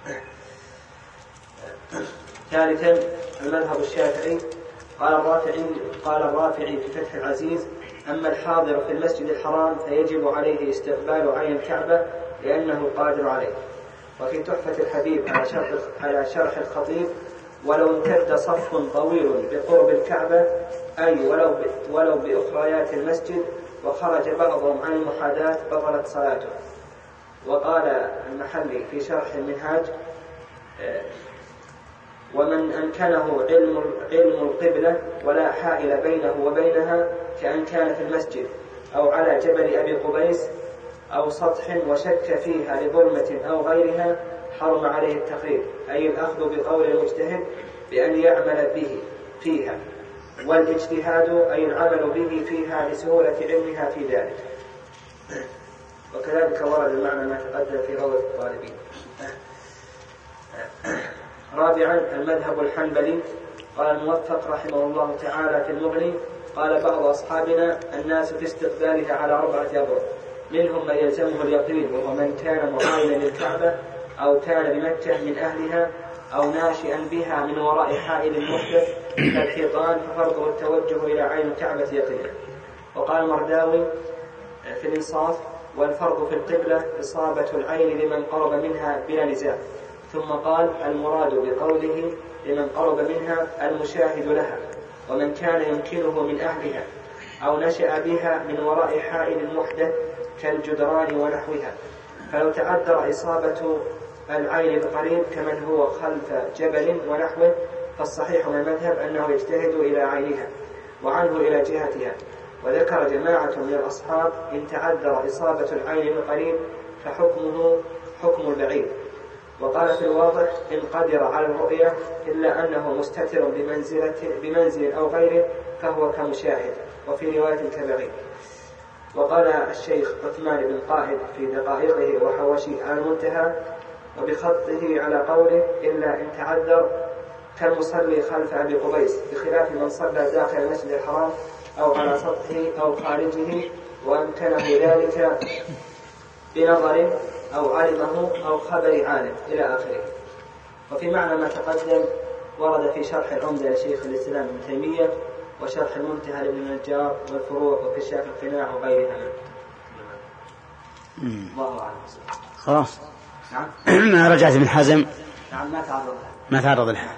ثالثا المذهب الشافعي. قال الرافعي قال الرافعي في فتح العزيز: أما الحاضر في المسجد الحرام فيجب عليه استقبال عين الكعبة لأنه قادر عليه. وفي تحفة الحبيب على شرح على شرح الخطيب: ولو امتد صف طويل بقرب الكعبة أي ولو ولو بأخريات المسجد وخرج بعضهم عن المحاذاة بطلت صلاته. وقال المحلي في شرح المنهاج: ومن أمكنه علم علم القبلة ولا حائل بينه وبينها كأن كان في المسجد أو على جبل أبي قبيس أو سطح وشك فيها لظلمة أو غيرها حرم عليه التقريب، أي الأخذ بقول المجتهد بأن يعمل به فيها، والاجتهاد أي العمل به فيها لسهولة علمها في ذلك. وكذلك ورد المعنى ما تقدم في روضة الطالبين. رابعا المذهب الحنبلي. قال الموفق رحمه الله تعالى في المغني: قال بعض أصحابنا الناس في استقبالها على أربعة أبواب، منهم من يلزمه اليقين وهو من كان معاينا للكعبة أو كان بمكة من أهلها أو ناشئا بها من وراء حائل محدث كالحيطان ففرضه التوجه إلى عين الكعبة يقينا. وقال المرداوي في الإنصاف: والفرض في القبلة إصابة العين لمن قرب منها بلا نزاع. ثم قال: المراد بقوله لمن قرب منها المشاهد لها، ومن كان يمكنه من أهلها أو نشأ بها من وراء حائل محدث كالجدران ونحوها. فلو تعذر إصابة العين القريب كمن هو خلف جبل ونحوه فالصحيح من المذهب أنه يجتهد إلى عينها وعنه إلى جهتها. وذكر جماعة من الأصحاب إن تعذر إصابة العين القريب فحكمه حكم البعيد. وقال في الواضح: إن قدر على الرؤية إلا أنه مستتر بمنزلة بمنزل أو غيره فهو كمشاهد، وفي رواية كبعيد. وقال الشيخ عثمان بن قائد في دقائقه وحواشي على المنتهى وبخطه على قوله: إلا إن تعذر كالمصلي خلف أبي قبيس، بخلاف من صلى داخل المسجد الحرام أو على سطحه أو خارجه وأمكنه ذلك بنظر أو علمه أو خبر عالم إلى آخره. وفي معنى ما تقدم ورد في شرح العمدة لشيخ الإسلام ابن تيمية وشرح المنتهى لابن النجار والفروع وكشاف القناع وغيرها. الله أعلم. خلاص. نعم. ما رجعت من حزم. نعم ما تعرض لها. ما تعرض لها.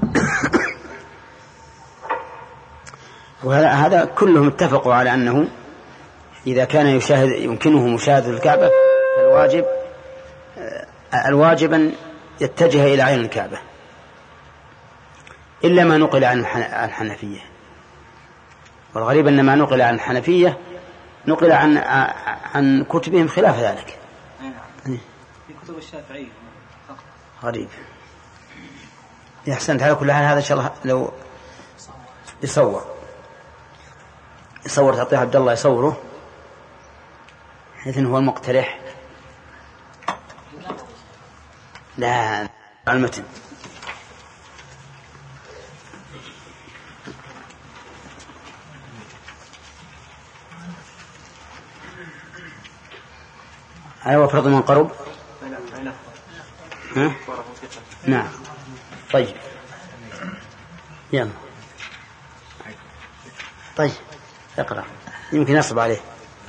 وهذا هذا كلهم اتفقوا على أنه إذا كان يشاهد يمكنه مشاهدة الكعبة فالواجب الواجب أن يتجه إلى عين الكعبة، إلا ما نقل عن الحنفية. والغريب أن ما نقل عن الحنفية نقل عن عن كتبهم خلاف ذلك. في كتب الشافعية غريب. أحسنت. على كل حال هذا إن شاء الله لو يصور يصور تعطيه عبد الله يصوره حيث هو المقترح. لا على المتن. أيوة فرض من قرب. ها؟ نعم طيب يلا طيب اقرأ يمكن يصب عليه.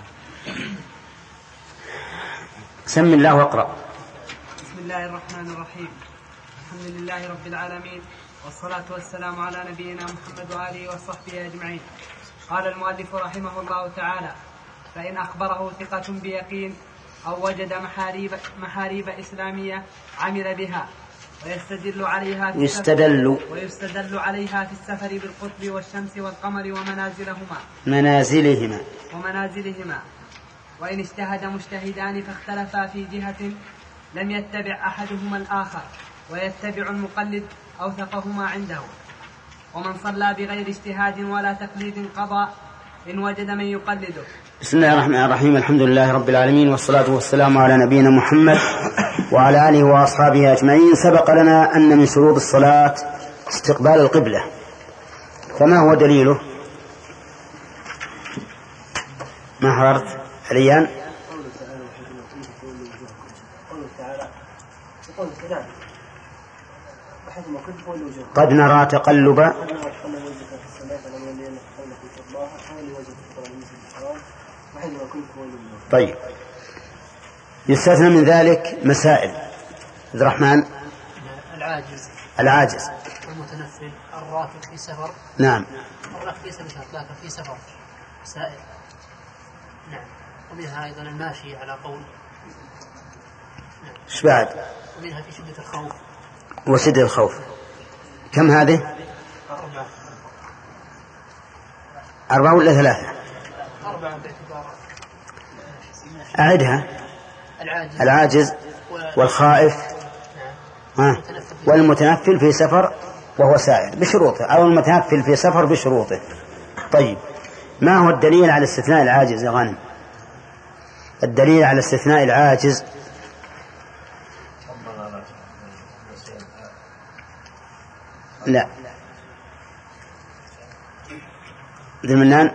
سم الله واقرأ. بسم الله الرحمن الرحيم. الحمد لله رب العالمين والصلاة والسلام على نبينا محمد وآله وصحبه أجمعين. قال المؤلف رحمه الله تعالى: فإن أخبره ثقة بيقين أو وجد محاريب, محاريب إسلامية عمل بها ويستدل عليها في يستدل ويستدل عليها في السفر بالقطب والشمس والقمر ومنازلهما منازلهما ومنازلهما وإن اجتهد مجتهدان فاختلفا في جهة لم يتبع أحدهما الآخر ويتبع المقلد أوثقهما عنده. ومن صلى بغير اجتهاد ولا تقليد قضى إن وجد من يقلده. بسم الله الرحمن الرحيم. الحمد لله رب العالمين والصلاة والسلام على نبينا محمد وعلى آله وأصحابه أجمعين. سبق لنا أن من شروط الصلاة استقبال القبلة، فما هو دليله؟ ما حضرت ريان؟ قد نرى تقلب طيب. يستثنى من ذلك مسائل. عبد الرحمن. العاجز العاجز المتنفل الراكب في سفر. نعم الراكب في سفر لكن في سفر سائر. نعم. ومنها أيضا الماشي على قول. نعم. ايش بعد؟ ومنها في شدة الخوف. وشدة الخوف كم هذه؟ أربعة. أربعة ولا ثلاثة؟ أربعة باعتبار. أعدها. العاجز, العاجز والخائف ها والمتنفل في سفر وهو سائر بشروطه، أو المتنفل في سفر بشروطه. طيب ما هو الدليل على استثناء العاجز يا غانم؟ الدليل على استثناء العاجز. لا ذي منان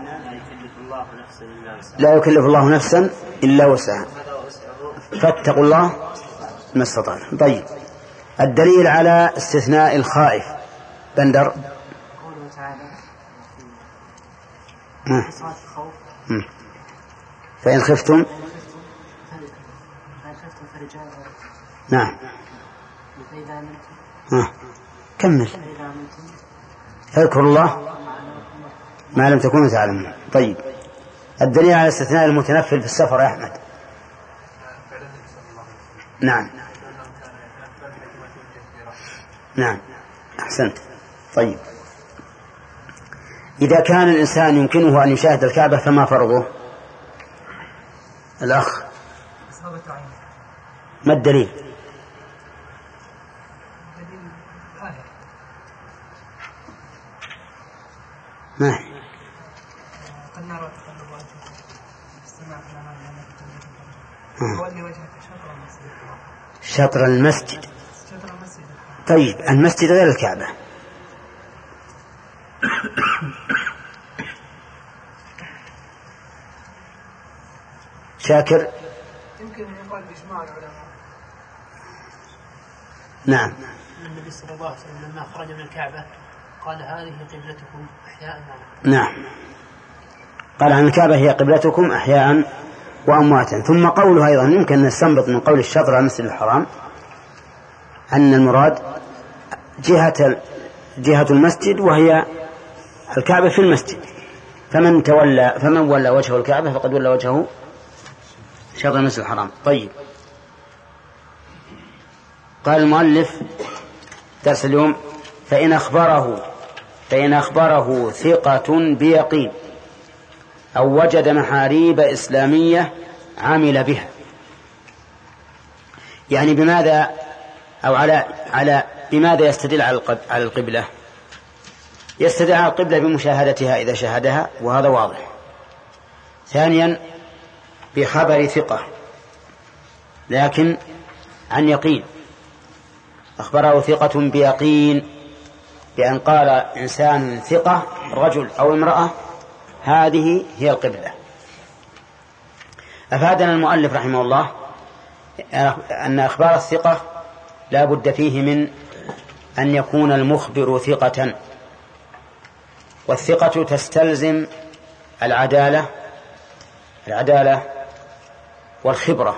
لا يكلف الله نفسا إلا وسعها فاتقوا الله ما استطعتم. طيب الدليل على استثناء الخائف بندر. قوله تعالى في صلاة الخوف فإن خفتم فإن خفتم فرجالا. نعم. فإذا أمنتم ها كمل. فإذا أمنتم فاذكروا الله ما لم تكونوا تعلمون. طيب الدليل على استثناء المتنفل في السفر يا أحمد. نعم نعم أحسنت. طيب إذا كان الإنسان يمكنه أن يشاهد الكعبة فما فرضه؟ الأخ ما الدليل؟ ما هي؟ شطر المسجد. طيب المسجد غير الكعبة. شاكر. يمكن أن يقال بإجماع العلماء. نعم. النبي صلى الله عليه وسلم لما خرج من الكعبة قال هذه قبلتكم أحياء. نعم قال عن الكعبة هي قبلتكم أحياء وأمواتا. ثم قوله أيضا يمكن أن نستنبط من قول الشطر على المسجد الحرام أن المراد جهة جهة المسجد وهي الكعبة في المسجد، فمن تولى فمن ولى وجهه الكعبة فقد ولى وجهه شطر المسجد الحرام. طيب قال المؤلف درس اليوم فإن أخبره فإن أخبره ثقة بيقين أو وجد محاريب إسلامية عمل بها. يعني بماذا أو على على بماذا يستدل على القبلة؟ يستدل على القبلة بمشاهدتها إذا شاهدها، وهذا واضح. ثانيا بخبر ثقة لكن عن يقين، أخبره ثقة بيقين بأن قال إنسان ثقة رجل أو امرأة هذه هي القبلة. أفادنا المؤلف رحمه الله أن أخبار الثقة لا بد فيه من أن يكون المخبر ثقة، والثقة تستلزم العدالة العدالة والخبرة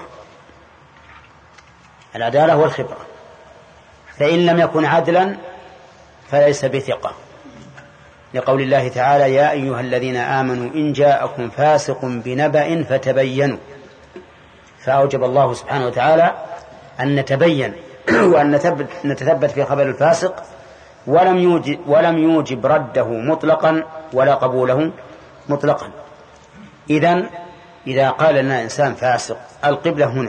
العدالة والخبرة فإن لم يكن عدلا فليس بثقة، لقول الله تعالى: يا أيها الذين آمنوا إن جاءكم فاسق بنبأ فتبينوا. فأوجب الله سبحانه وتعالى أن نتبين وأن نتثبت في خبر الفاسق، ولم يوجب, ولم يوجب رده مطلقا ولا قبوله مطلقا. إذن إذا قال لنا إنسان فاسق القبلة هنا،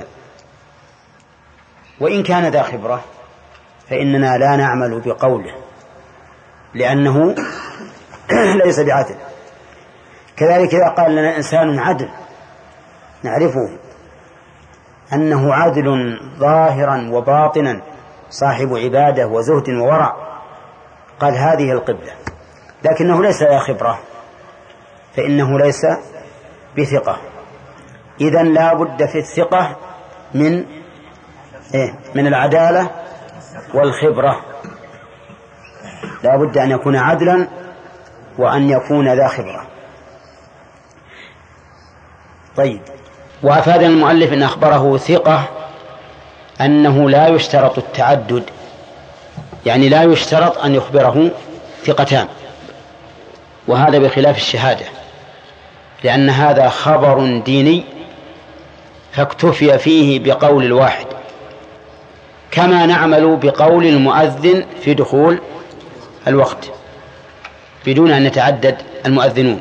وإن كان ذا خبرة فإننا لا نعمل بقوله لأنه ليس بعدل. كذلك إذا قال لنا إنسان عدل نعرفه أنه عدل ظاهرا وباطنا صاحب عبادة وزهد وورع، قال هذه القبلة، لكنه ليس له خبرة فإنه ليس بثقة. إذن لا بد في الثقة من إيه؟ من العدالة والخبرة، لا بد أن يكون عدلا وأن يكون ذا خبرة. طيب، وأفاد المؤلف أن أخبره ثقة أنه لا يشترط التعدد، يعني لا يشترط أن يخبره ثقتان، وهذا بخلاف الشهادة، لأن هذا خبر ديني فاكتفي فيه بقول الواحد، كما نعمل بقول المؤذن في دخول الوقت بدون أن يتعدد المؤذنون.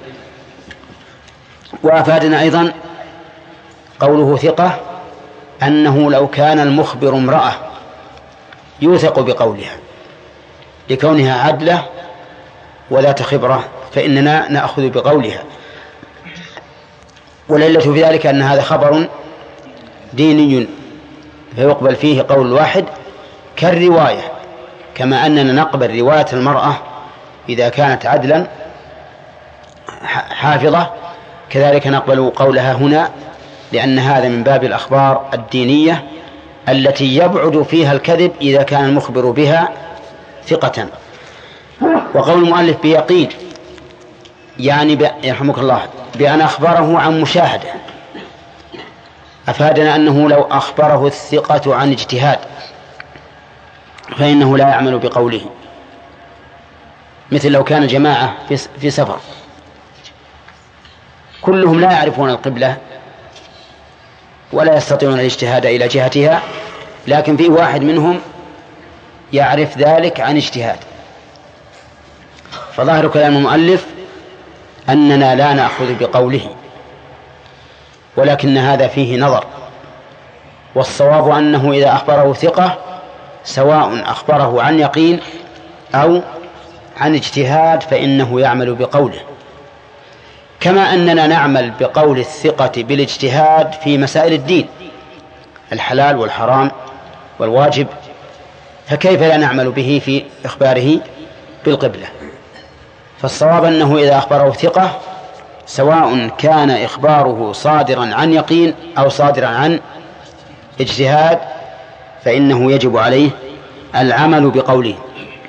وأفادنا أيضا قوله ثقة أنه لو كان المخبر امرأة يوثق بقولها لكونها عدلة وذات خبرة فإننا نأخذ بقولها، والعلة في ذلك أن هذا خبر ديني فيقبل فيه قول الواحد كالرواية، كما أننا نقبل رواية المرأة إذا كانت عدلا حافظة، كذلك نقبل قولها هنا، لأن هذا من باب الأخبار الدينية التي يبعد فيها الكذب إذا كان المخبر بها ثقة. وقول المؤلف بيقين يعني يرحمك الله بأن أخبره عن مشاهدة، أفادنا أنه لو أخبره الثقة عن اجتهاد فإنه لا يعمل بقوله، مثل لو كان جماعة في سفر كلهم لا يعرفون القبلة ولا يستطيعون الاجتهاد إلى جهتها، لكن في واحد منهم يعرف ذلك عن اجتهاد، فظاهر كلام المؤلف أننا لا نأخذ بقوله، ولكن هذا فيه نظر، والصواب أنه إذا أخبره ثقة سواء أخبره عن يقين أو عن اجتهاد فإنه يعمل بقوله، كما أننا نعمل بقول الثقة بالاجتهاد في مسائل الدين الحلال والحرام والواجب، فكيف لا نعمل به في إخباره بالقبلة؟ فالصواب أنه إذا أخبره ثقة سواء كان إخباره صادرا عن يقين أو صادرا عن اجتهاد فإنه يجب عليه العمل بقوله.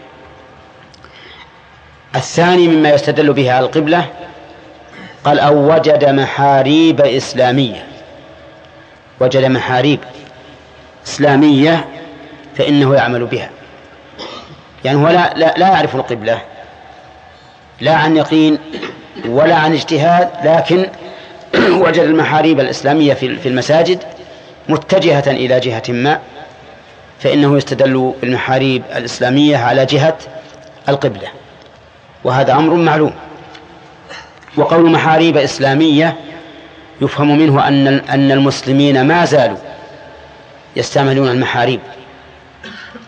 الثاني مما يستدل به على القبلة قال أو وجد محاريب إسلامية، وجد محاريب إسلامية فإنه يعمل بها، يعني هو لا, لا, لا يعرف القبلة لا عن يقين ولا عن اجتهاد، لكن وجد المحاريب الإسلامية في المساجد متجهة إلى جهة ما فإنه يستدل بالمحاريب الإسلامية على جهة القبلة، وهذا أمر معلوم. وقول محاريب إسلامية يفهم منه أن أن المسلمين ما زالوا يستعملون المحاريب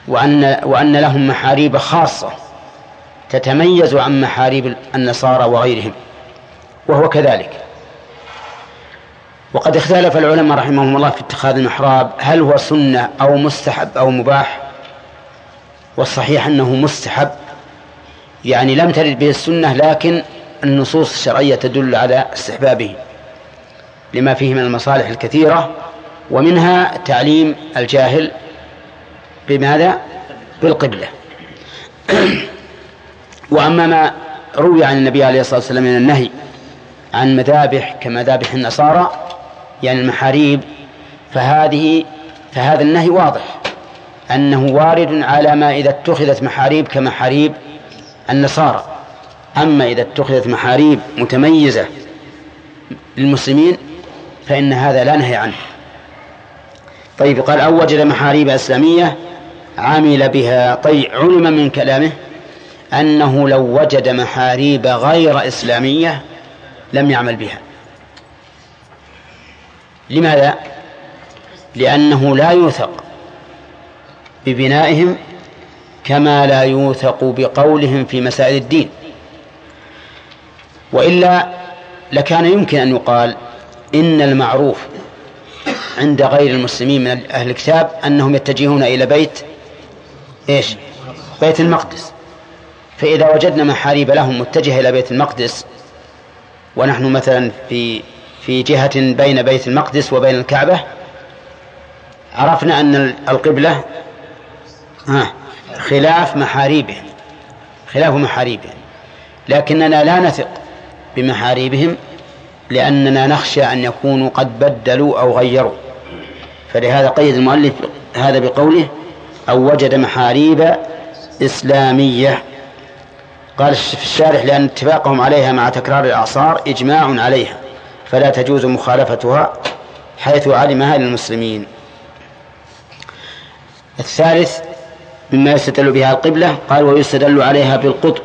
وأن, وأن لهم محاريب خاصة تتميز عن محاريب النصارى وغيرهم، وهو كذلك. وقد اختلف العلماء رحمهم الله في اتخاذ المحراب، هل هو سنة أو مستحب أو مباح؟ والصحيح أنه مستحب، يعني لم ترد به السنة، لكن النصوص الشرعية تدل على استحبابه لما فيه من المصالح الكثيرة، ومنها تعليم الجاهل بماذا؟ بالقبلة. وأما ما روي عن النبي عليه الصلاة والسلام من النهي عن مذابح كمذابح النصارى يعني المحاريب، فهذه فهذا النهي واضح أنه وارد على ما إذا اتخذت محاريب كمحاريب النصارى. أما إذا اتخذت محاريب متميزة للمسلمين فإن هذا لا نهي عنه. طيب، قال أو وجد محاريب إسلامية عمل بها. طيب، علم من كلامه أنه لو وجد محاريب غير إسلامية لم يعمل بها. لماذا؟ لأنه لا يوثق ببنائهم كما لا يوثق بقولهم في مسائل الدين، وإلا لكان يمكن أن يقال إن المعروف عند غير المسلمين من أهل الكتاب أنهم يتجهون إلى بيت إيش؟ بيت المقدس. فإذا وجدنا محاريب لهم متجهة إلى بيت المقدس، ونحن مثلا في في جهة بين بيت المقدس وبين الكعبة، عرفنا أن القبلة ها خلاف محاريبهم خلاف محاريبهم لكننا لا نثق بمحاريبهم لأننا نخشى أن يكونوا قد بدلوا أو غيروا. فلهذا قيد المؤلف هذا بقوله أو وجد محاريب إسلامية. قال في الشارح لأن اتفاقهم عليها مع تكرار الأعصار إجماع عليها، فلا تجوز مخالفتها حيث علمها للمسلمين. الثالث مما يستدل بها القبلة، قال ويستدل عليها بالقطب.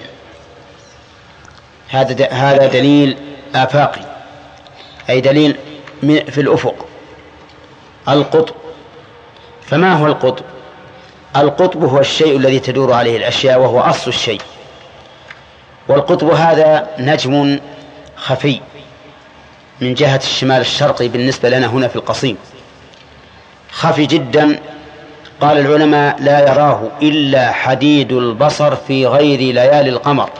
هذا هذا دليل آفاقي، أي دليل في الأفق. القطب، فما هو القطب؟ القطب هو الشيء الذي تدور عليه الأشياء، وهو أصل الشيء. والقطب هذا نجم خفي من جهة الشمال الشرقي بالنسبة لنا هنا في القصيم، خفي جدا. قال العلماء لا يراه إلا حديد البصر في غير ليالي القمر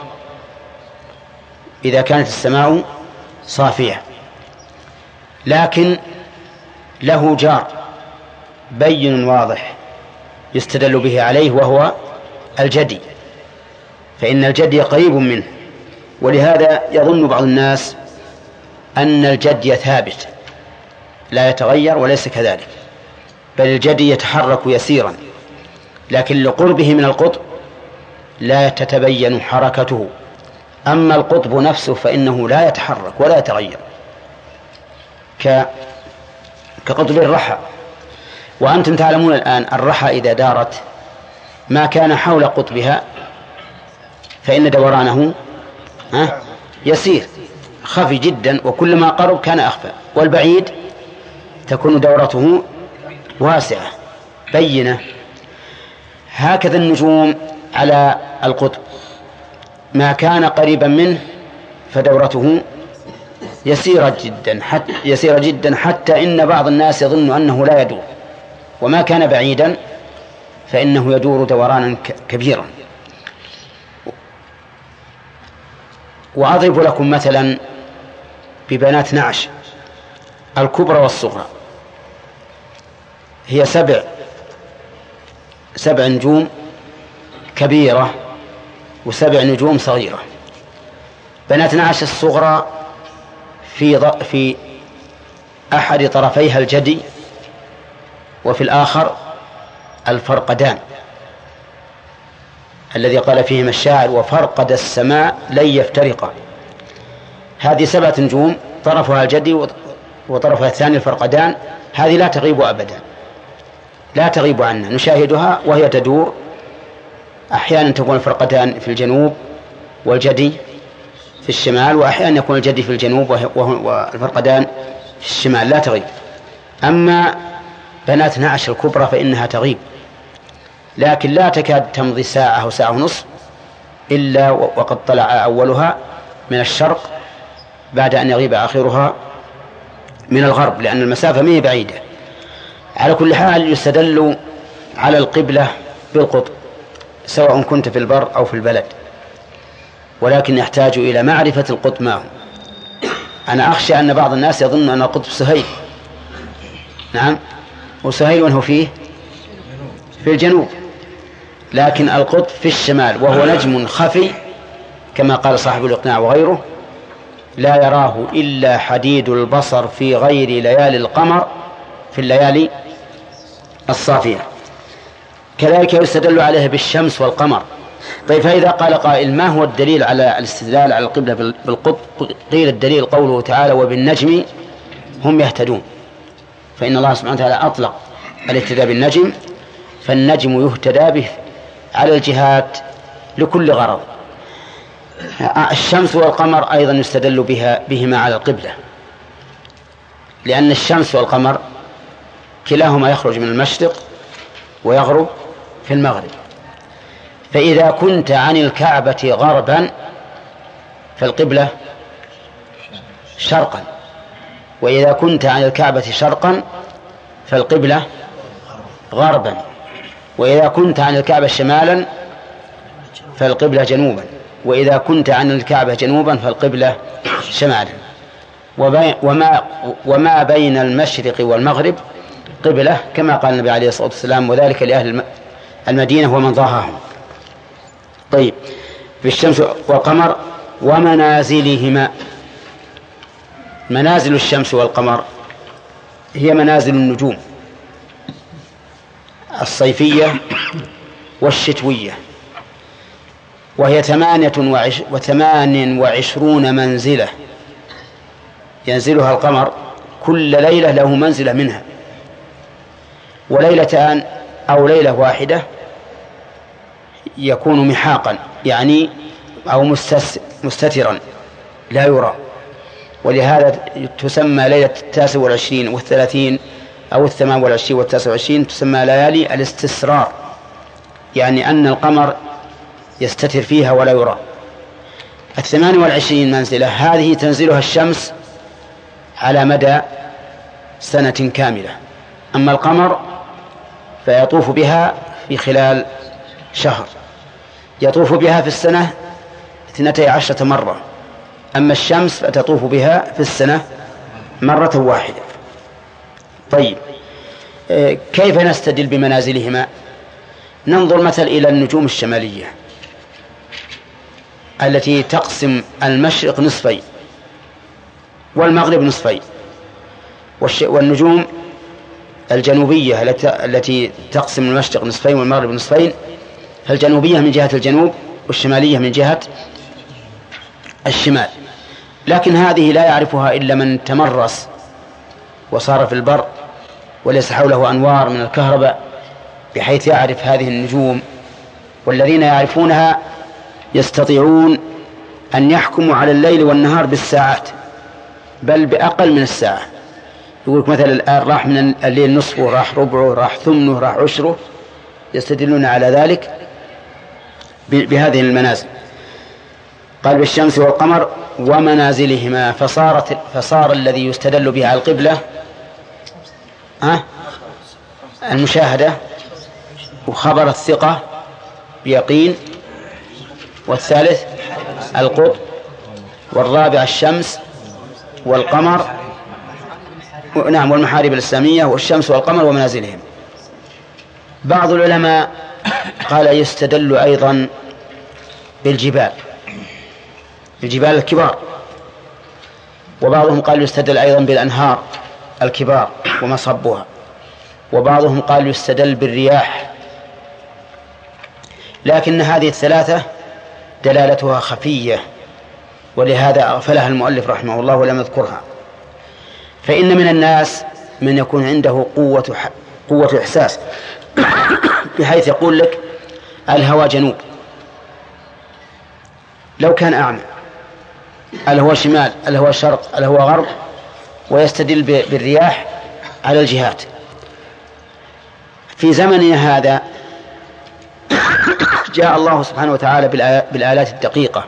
إذا كانت السماء صافية، لكن له جار بين واضح يستدل به عليه، وهو الجدي، فإن الجدي قريب منه. ولهذا يظن بعض الناس أن الجدي ثابت لا يتغير، وليس كذلك، بل الجدي يتحرك يسيرا، لكن لقربه من القطب لا تتبين حركته. أما القطب نفسه فإنه لا يتحرك ولا يتغير، ك... كقطب الرحى. وأنتم تعلمون الآن الرحى إذا دارت ما كان حول قطبها فإن دورانه ها يسير خفي جدا، وكلما قرب كان أخفى، والبعيد تكون دورته واسعة بينة. هكذا النجوم على القطب ما كان قريبا منه فدورته يسيرة جدا حتى يسيرة جدا حتى إن بعض الناس يظن أنه لا يدور، وما كان بعيدا فإنه يدور دورانا كبيرا. وأضرب لكم مثلا ببنات نعش الكبرى والصغرى، هي سبع سبع نجوم كبيرة وسبع نجوم صغيرة. بنات نعش الصغرى في في أحد طرفيها الجدي، وفي الآخر الفرقدان الذي قال فيهما الشاعر وفرقد السماء لن يفترقا. هذه سبعة نجوم، طرفها الجدي وطرفها الثاني الفرقدان، هذه لا تغيب أبدا، لا تغيب عنا، نشاهدها وهي تدور. أحيانا تكون الفرقدان في الجنوب والجدي في الشمال، وأحيانا يكون الجدي في الجنوب والفرقدان في الشمال، لا تغيب. أما بنات نعش الكبرى فإنها تغيب، لكن لا تكاد تمضي ساعة أو ساعة ونصف إلا وقد طلع أولها من الشرق بعد أن يغيب آخرها من الغرب، لأن المسافة ما هي بعيدة. على كل حال يستدل على القبلة بالقطب سواء كنت في البر أو في البلد، ولكن يحتاج إلى معرفة القطب ما هو. أنا أخشى أن بعض الناس يظن أن القطب سهيل. نعم، وسهيل وأنه فيه في الجنوب، لكن القطب في الشمال، وهو نجم خفي كما قال صاحب الإقناع وغيره: لا يراه إلا حديد البصر في غير ليالي القمر في الليالي الصافية. كذلك يستدل عليه بالشمس والقمر. طيب، فإذا قال قائل: ما هو الدليل على الاستدلال على القبلة بالقطب؟ قيل الدليل قوله تعالى: وبالنجم هم يهتدون. فإن الله سبحانه وتعالى أطلق الاهتداء بالنجم، فالنجم يهتدى به على الجهات لكل غرض. الشمس والقمر أيضا يستدل بها بهما على القبلة، لأن الشمس والقمر كلاهما يخرج من المشرق ويغرب في المغرب. فإذا كنت عن الكعبة غربا فالقبلة شرقا، وإذا كنت عن الكعبة شرقا فالقبلة غربا، وإذا كنت عن الكعبة شمالا فالقبلة جنوبا، وإذا كنت عن الكعبة جنوبا فالقبلة شمالا. وما, وما بين المشرق والمغرب قبلة، كما قال النبي عليه الصلاة والسلام: وذلك لأهل المدينة ومن ضاهاهم. طيب، في الشمس والقمر ومنازلهما. منازل الشمس والقمر هي منازل النجوم الصيفية والشتوية، وهي ثمانية وعش وثمان وعشرون منزلة ينزلها القمر كل ليلة، له منزلة منها، وليلتان أو ليلة واحدة يكون محاقا، يعني أو مستترا لا يرى، ولهذا تسمى ليلة التاسع والعشرين والثلاثين أو الثمان والعشرين والتاسع والعشرين تسمى ليالي الاستسرار، يعني أن القمر يستتر فيها ولا يرى. الثمان والعشرين منزلة هذه تنزلها الشمس على مدى سنة كاملة، أما القمر فيطوف بها في خلال شهر، يطوف بها في السنة اثنتي عشرة مرة، أما الشمس فتطوف بها في السنة مرة واحدة. طيب، كيف نستدل بمنازلهما؟ ننظر مثل إلى النجوم الشمالية التي تقسم المشرق نصفين والمغرب نصفين، والنجوم الجنوبية التي تقسم المشرق نصفين والمغرب نصفين، فالجنوبية من جهة الجنوب والشمالية من جهة الشمال. لكن هذه لا يعرفها إلا من تمرس وصار في البر وليس حوله أنوار من الكهرباء بحيث يعرف هذه النجوم، والذين يعرفونها يستطيعون أن يحكموا على الليل والنهار بالساعات، بل بأقل من الساعة. يقولك مثلا الآن راح من الليل نصفه، راح ربعه، راح ثمنه، راح عشره، يستدلون على ذلك بهذه المنازل. قال: بالشمس والقمر ومنازلهما. فصارت فصار الذي يستدل به على القبلة أه؟ المشاهدة وخبر الثقة بيقين، والثالث القطب، والرابع الشمس والقمر، نعم، والمحارب الإسلامية، والشمس والقمر ومنازلهم. بعض العلماء قال يستدل أيضا بالجبال، الجبال الكبار، وبعضهم قال يستدل أيضا بالأنهار الكبار ومصبها، وبعضهم قال يستدل بالرياح. لكن هذه الثلاثة دلالتها خفية، ولهذا أغفلها المؤلف رحمه الله ولم يذكرها. فإن من الناس من يكون عنده قوة قوة إحساس بحيث يقول لك الهوى جنوب لو كان أعمى، الهوى شمال، الهوى شرق، الهوى غرب، ويستدل بالرياح على الجهات. في زمننا هذا جاء الله سبحانه وتعالى بالآلات الدقيقة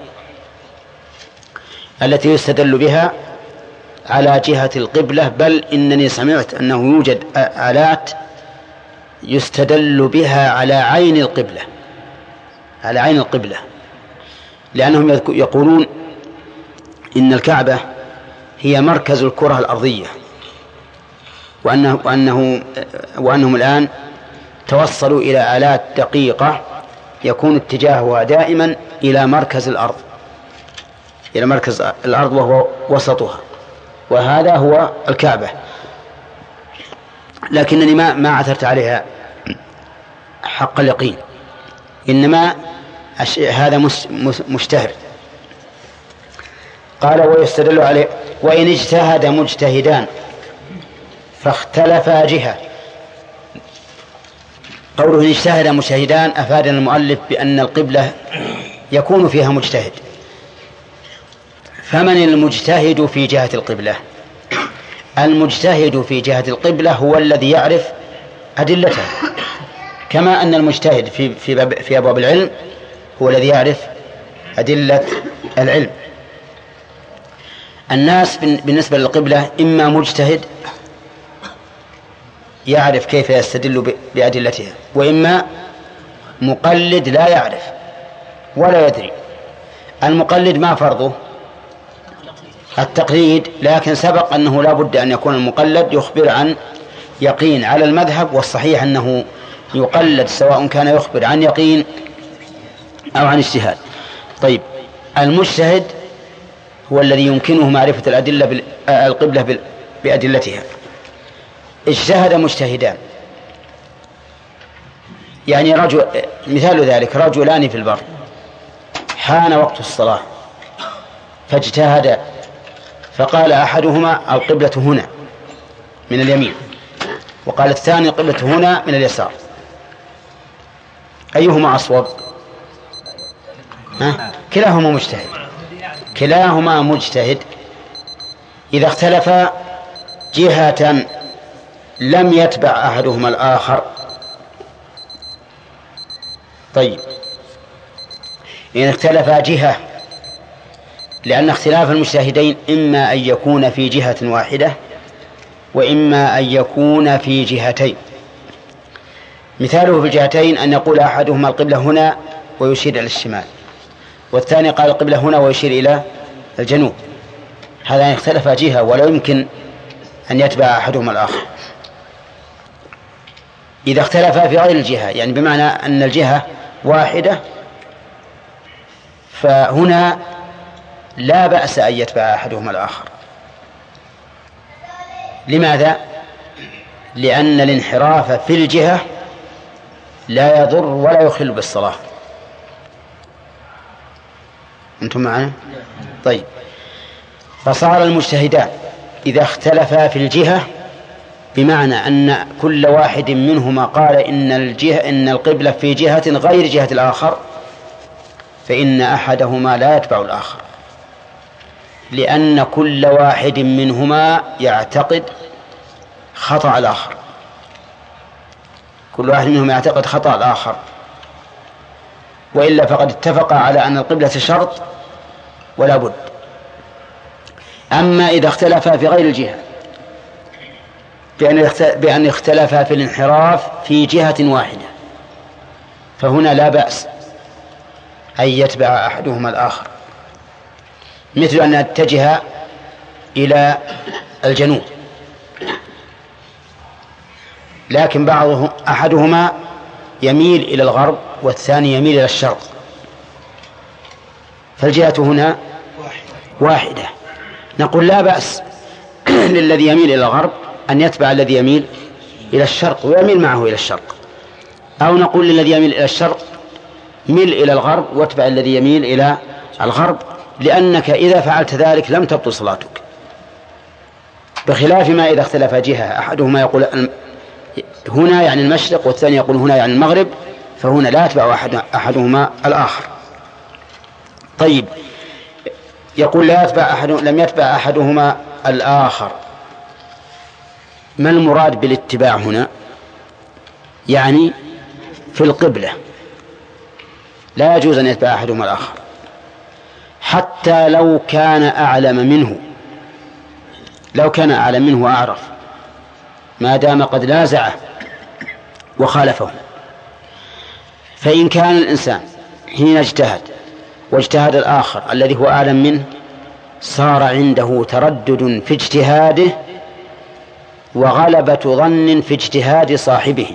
التي يستدل بها على جهة القبلة، بل إنني سمعت أنه يوجد آلات يستدل بها على عين القبلة، على عين القبلة، لأنهم يقولون إن الكعبة هي مركز الكرة الأرضية، وأنه وأنه وأنهم الآن توصلوا إلى آلات دقيقة يكون اتجاهها دائما إلى مركز الأرض، إلى مركز الأرض وهو وسطها، وهذا هو الكعبة. لكنني ما ما عثرت عليها حق اليقين، إنما هذا مشتهر. قال ويستدل عليه وإن اجتهد مجتهدان فاختلفا جهة. قوله إن اجتهد مجتهدان أفادنا المؤلف بأن القبلة يكون فيها مجتهد. فمن المجتهد في جهة القبلة؟ المجتهد في جهة القبلة هو الذي يعرف أدلتها، كما أن المجتهد في في في أبواب العلم هو الذي يعرف أدلة العلم. الناس بالنسبة للقبلة إما مجتهد يعرف كيف يستدل بأدلتها، وإما مقلد لا يعرف ولا يدري. المقلد ما فرضه؟ التقليد، لكن سبق أنه لا بد أن يكون المقلد يخبر عن يقين على المذهب، والصحيح أنه يقلد سواء كان يخبر عن يقين أو عن اجتهاد. طيب المجتهد هو الذي يمكنه معرفة الأدلة القبلة بأدلتها. اجتهد مجتهدان، يعني رجل، مثال ذلك رجلان في البر حان وقت الصلاة فاجتهد، فقال أحدهما القبلة هنا من اليمين، وقال الثاني القبلة هنا من اليسار، أيهما أصوب؟ ها؟ كلاهما مجتهد، كلاهما مجتهد. إذا اختلفا جهة لم يتبع أحدهما الآخر. طيب إن اختلفا جهة، لأن اختلاف المجتهدين إما أن يكون في جهة واحدة وإما أن يكون في جهتين. مثاله في الجهتين أن يقول أحدهما القبلة هنا ويشير إلى الشمال، والثاني قال القبلة هنا ويشير إلى الجنوب، هذا اختلف جهة ولا يمكن أن يتبع أحدهما الآخر. إذا اختلفا في غير الجهة، يعني بمعنى أن الجهة واحدة، فهنا لا بأس أن يتبع أحدهما الآخر. لماذا؟ لأن الانحراف في الجهة لا يضر ولا يخل بالصلاة. أنتم معنا؟ طيب، فصار المجتهدان إذا اختلفا في الجهة بمعنى أن كل واحد منهما قال إن الجهة إن القبلة في جهة غير جهة الآخر، فإن أحدهما لا يتبع الآخر، لأن كل واحد منهما يعتقد خطأ الآخر، كل واحد منهم يعتقد خطأ الآخر، وإلا فقد اتفق على أن القبلة شرط ولا بد. أما إذا اختلفا في غير الجهة بأن اختلفا في الانحراف في جهة واحدة، فهنا لا بأس أن يتبع أحدهما الآخر، مثل أن يتجه إلى الجنوب لكن بعضهم أحدهما يميل إلى الغرب والثاني يميل إلى الشرق، فالجهة هنا واحدة، نقول لا بأس للذي يميل إلى الغرب أن يتبع الذي يميل إلى الشرق ويميل معه إلى الشرق، أو نقول للذي يميل إلى الشرق ميل إلى الغرب واتبع الذي يميل إلى الغرب، لأنك إذا فعلت ذلك لم تبطل صلاتك، بخلاف ما إذا اختلف جهة أحدهما يقول هنا يعني المشرق والثاني يقول هنا يعني المغرب، فهنا لا يتبع أحد أحدهما الآخر. طيب، يقول لا يتبع أحد لم يتبع أحدهما الآخر، ما المراد بالاتباع هنا؟ يعني في القبلة، لا يجوز أن يتبع أحدهما الآخر حتى لو كان أعلم منه، لو كان أعلم منه وأعرف، ما دام قد نازعه وخالفه. فإن كان الإنسان حين اجتهد واجتهد الآخر الذي هو أعلم منه صار عنده تردد في اجتهاده وغلبة ظن في اجتهاد صاحبه،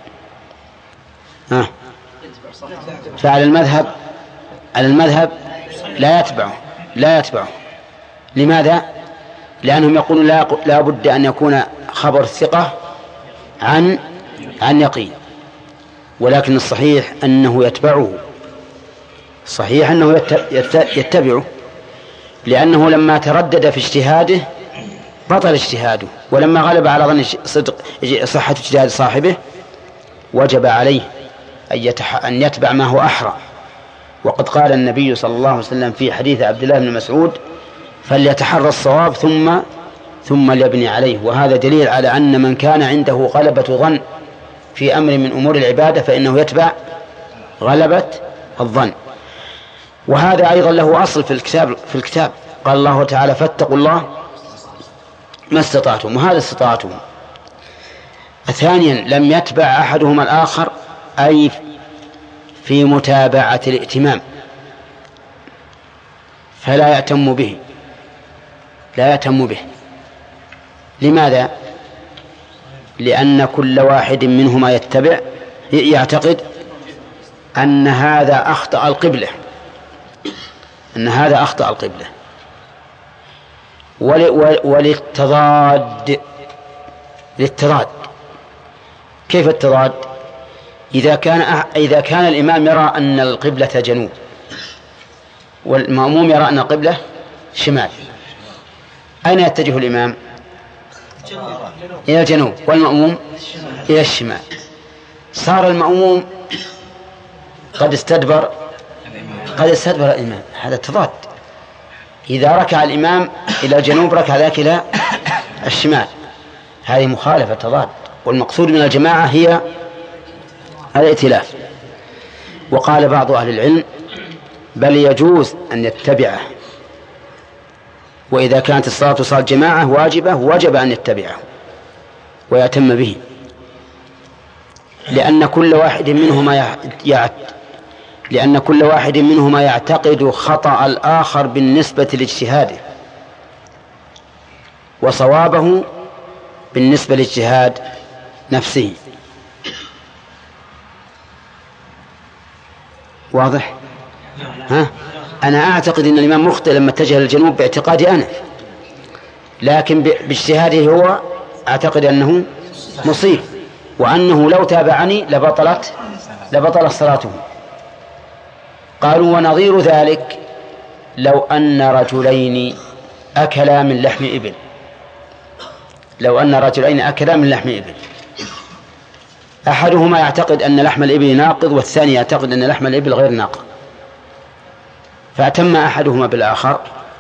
ها. فعلى المذهب على المذهب لا يتبعه لا يتبعه لماذا؟ لأنهم يقولون لا, لا بد أن يكون خبر الثقة عن عن يقين، ولكن الصحيح أنه يتبعه، صحيح أنه يتبعه، لأنه لما تردد في اجتهاده بطل اجتهاده، ولما غلب على ظن صدق صحة اجتهاد صاحبه وجب عليه أن يتبع ما هو أحرى. وقد قال النبي صلى الله عليه وسلم في حديث عبد الله بن مسعود: فليتحرى الصواب ثم ثم ليبني عليه. وهذا دليل على أن من كان عنده غلبة ظن في أمر من أمور العبادة فإنه يتبع غلبة الظن. وهذا أيضا له أصل في الكتاب في الكتاب قال الله تعالى: فاتقوا الله ما استطعتم، وهذا استطاعتم. ثانيا لم يتبع أحدهما الآخر أي في متابعة الائتمام، فلا يأتم به لا يأتم به لماذا؟ لأن كل واحد منهما يتبع يعتقد أن هذا أخطأ القبلة أن هذا أخطأ القبلة وللتضاد للتضاد. كيف التضاد؟ إذا كان إذا كان الإمام يرى أن القبلة جنوب والمأموم يرى أن القبلة شمال، أين يتجه الإمام؟ إلى الجنوب والمأموم إلى الشمال. صار المأموم قد استدبر قد استدبر الإمام، هذا التضاد. إذا ركع الإمام إلى الجنوب ركع ذاك إلى الشمال، هذه مخالفة تضاد. والمقصود من الجماعة هي الائتلاف. وقال بعض أهل العلم: بل يجوز أن يتبعه، وإذا كانت الصلاة صلاة جماعة واجبة وجب أن يتبعه ويتم به، لأن كل واحد منهما يعت لأن كل واحد منهما يعتقد خطأ الآخر بالنسبة لاجتهاده وصوابه بالنسبة لاجتهاد نفسه. واضح؟ ها؟ أنا أعتقد أن الإمام مخطئ لما اتجه للجنوب باعتقادي أنا، لكن باجتهاده هو أعتقد أنه مصيب، وأنه لو تابعني لبطلت لبطلت صلاته. قالوا: ونظير ذلك لو أن رجلين أكلا من لحم إبل لو أن رجلين أكلا من لحم إبل أحدهما يعتقد أن لحم الإبل ناقض والثاني يعتقد أن لحم الإبل غير ناقض، فأتم أحدهما بالآخر،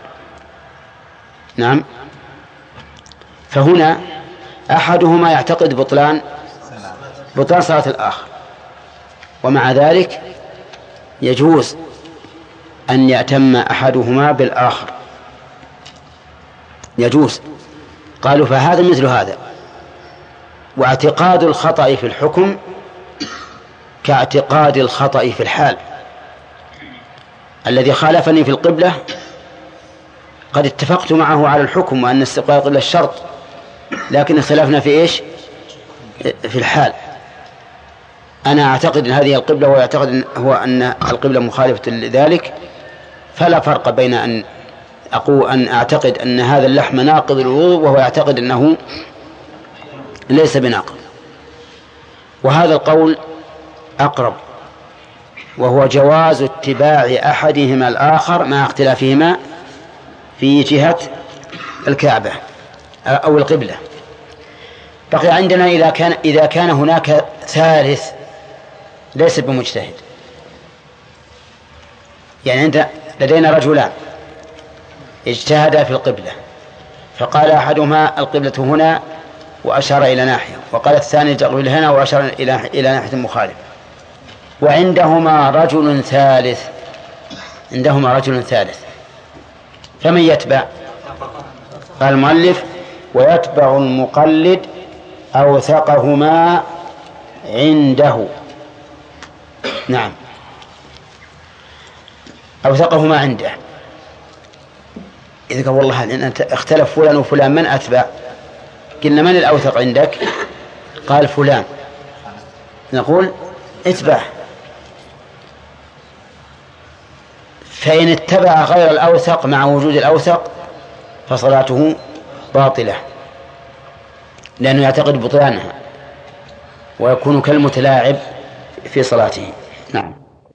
نعم، فهنا أحدهما يعتقد بطلان بطلان صلاة الآخر، ومع ذلك يجوز أن يأتم أحدهما بالآخر، يجوز. قالوا: فهذا مثل هذا. واعتقاد الخطأ في الحكم كاعتقاد الخطأ في الحال. الذي خالفني في القبلة قد اتفقت معه على الحكم وأن استقبال القبلة الشرط، لكن اختلفنا في إيش؟ في الحال. أنا أعتقد أن هذه القبلة وهو يعتقد أن هو أن القبلة مخالفة لذلك، فلا فرق بين أن أقول أن أعتقد أن هذا اللحم ناقض الوضوء وهو يعتقد أنه ليس بناقض. وهذا القول أقرب، وهو جواز اتباع أحدهما الآخر مع اختلافهما في جهة الكعبة أو القبلة. بقي عندنا إذا كان إذا كان هناك ثالث ليس بمجتهد، يعني عند لدينا رجلان اجتهدا في القبلة، فقال أحدهما القبلة هنا وأشار إلى ناحية، وقال الثاني القبلة هنا وأشار إلى إلى ناحية مخالفة. وعندهما رجل ثالث عندهما رجل ثالث فمن يتبع؟ قال المؤلف ويتبع المقلد أوثقهما عنده. نعم أوثقهما عنده. إذا قال والله لأن اختلف فلان وفلان من أتبع؟ قلنا من الأوثق عندك؟ قال فلان، نقول اتبع. فإن اتبع غير الأوثق مع وجود الأوثق فصلاته باطلة لأنه يعتقد بطلانها ويكون كالمتلاعب في صلاته. نعم.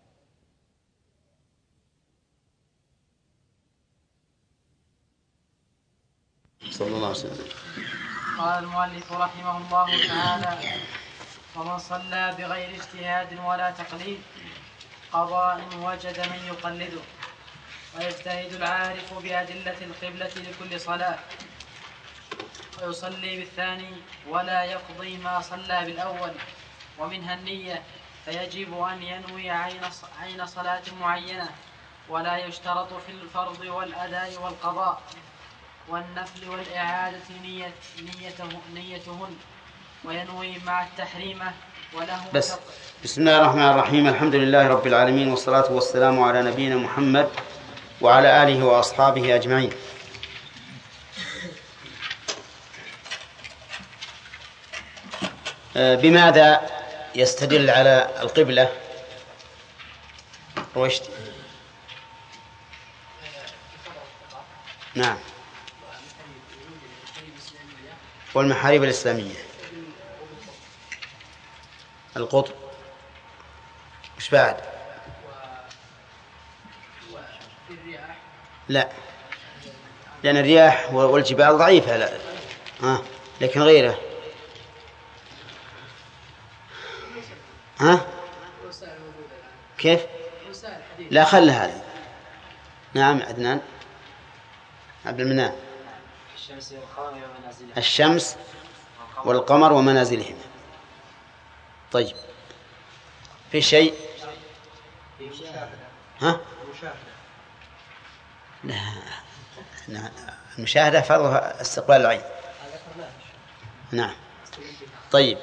صلى الله عليه وسلم. قال المؤلف رحمه الله تعالى: ومن صلى بغير اجتهاد ولا تقليد قضاء وجد من يقلده، ويجتهد العارف بأدلة القبلة لكل صلاة، ويصلي بالثاني ولا يقضي ما صلى بالأول، ومنها النية، فيجب أن ينوي عين صلاة معينة، ولا يشترط في الفرض والأداء والقضاء والنفل والإعادة نية نيته نيتهن، وينوي مع التحريمة وله. بس بسم الله الرحمن الرحيم. الحمد لله رب العالمين، والصلاة والسلام على نبينا محمد وعلى آله وأصحابه أجمعين. بماذا يستدل على القبلة روشت؟ نعم، والمحاريب الإسلامية، القطب، وش بعد؟ لا، لأن الرياح والجبال ضعيفة. لا ها، لكن غيره ها كيف؟ لا خل هذا. نعم عدنان عبد المنان. الشمس والقمر ومنازلهما. طيب في شيء؟ ها؟ لا، المشاهدة فرضها استقبال العين. نعم. طيب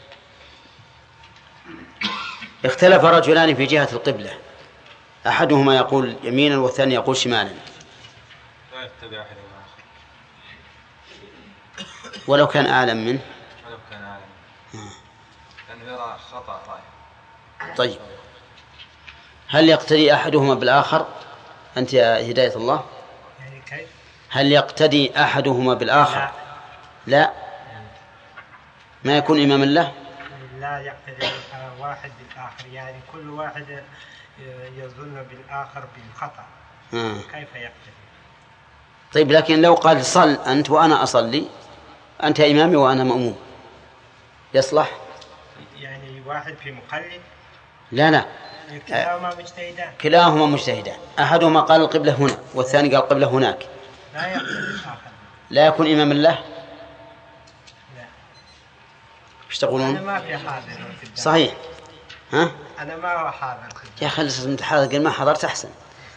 اختلف رجلان في جهة القبلة، أحدهما يقول يمينا والثاني يقول شمالا، لا يتبع أحد ولو كان أعلم منه، ولو كان أعلم منه لأنه يرى خطأ رأيه. طيب هل يقتدي أحدهما بالآخر؟ أنت يا هداية الله، يعني كيف؟ هل يقتدي أحدهما بالآخر؟ لا, لا. ما يكون إماما له؟ لا يقتدي واحد بالآخر، يعني كل واحد يظن بالآخر بالخطأ. آه. كيف يقتدي؟ طيب لكن لو قال صل أنت وأنا أصلي، أنت إمامي وأنا مأموم، يصلح؟ يعني واحد في مقلد؟ لا لا، كلاهما مجتهدان. كلاهما مجتهدان، أحدهما قال القبلة هنا والثاني قال القبلة هناك، لا يقتدي الآخر، لا يكون إماما له. ايش تقولون؟ أنا ما في حاضر. صحيح. ها؟ أنا ما هو حاضر. يا أخي لسه أنت حاضر، قل ما حضرت أحسن.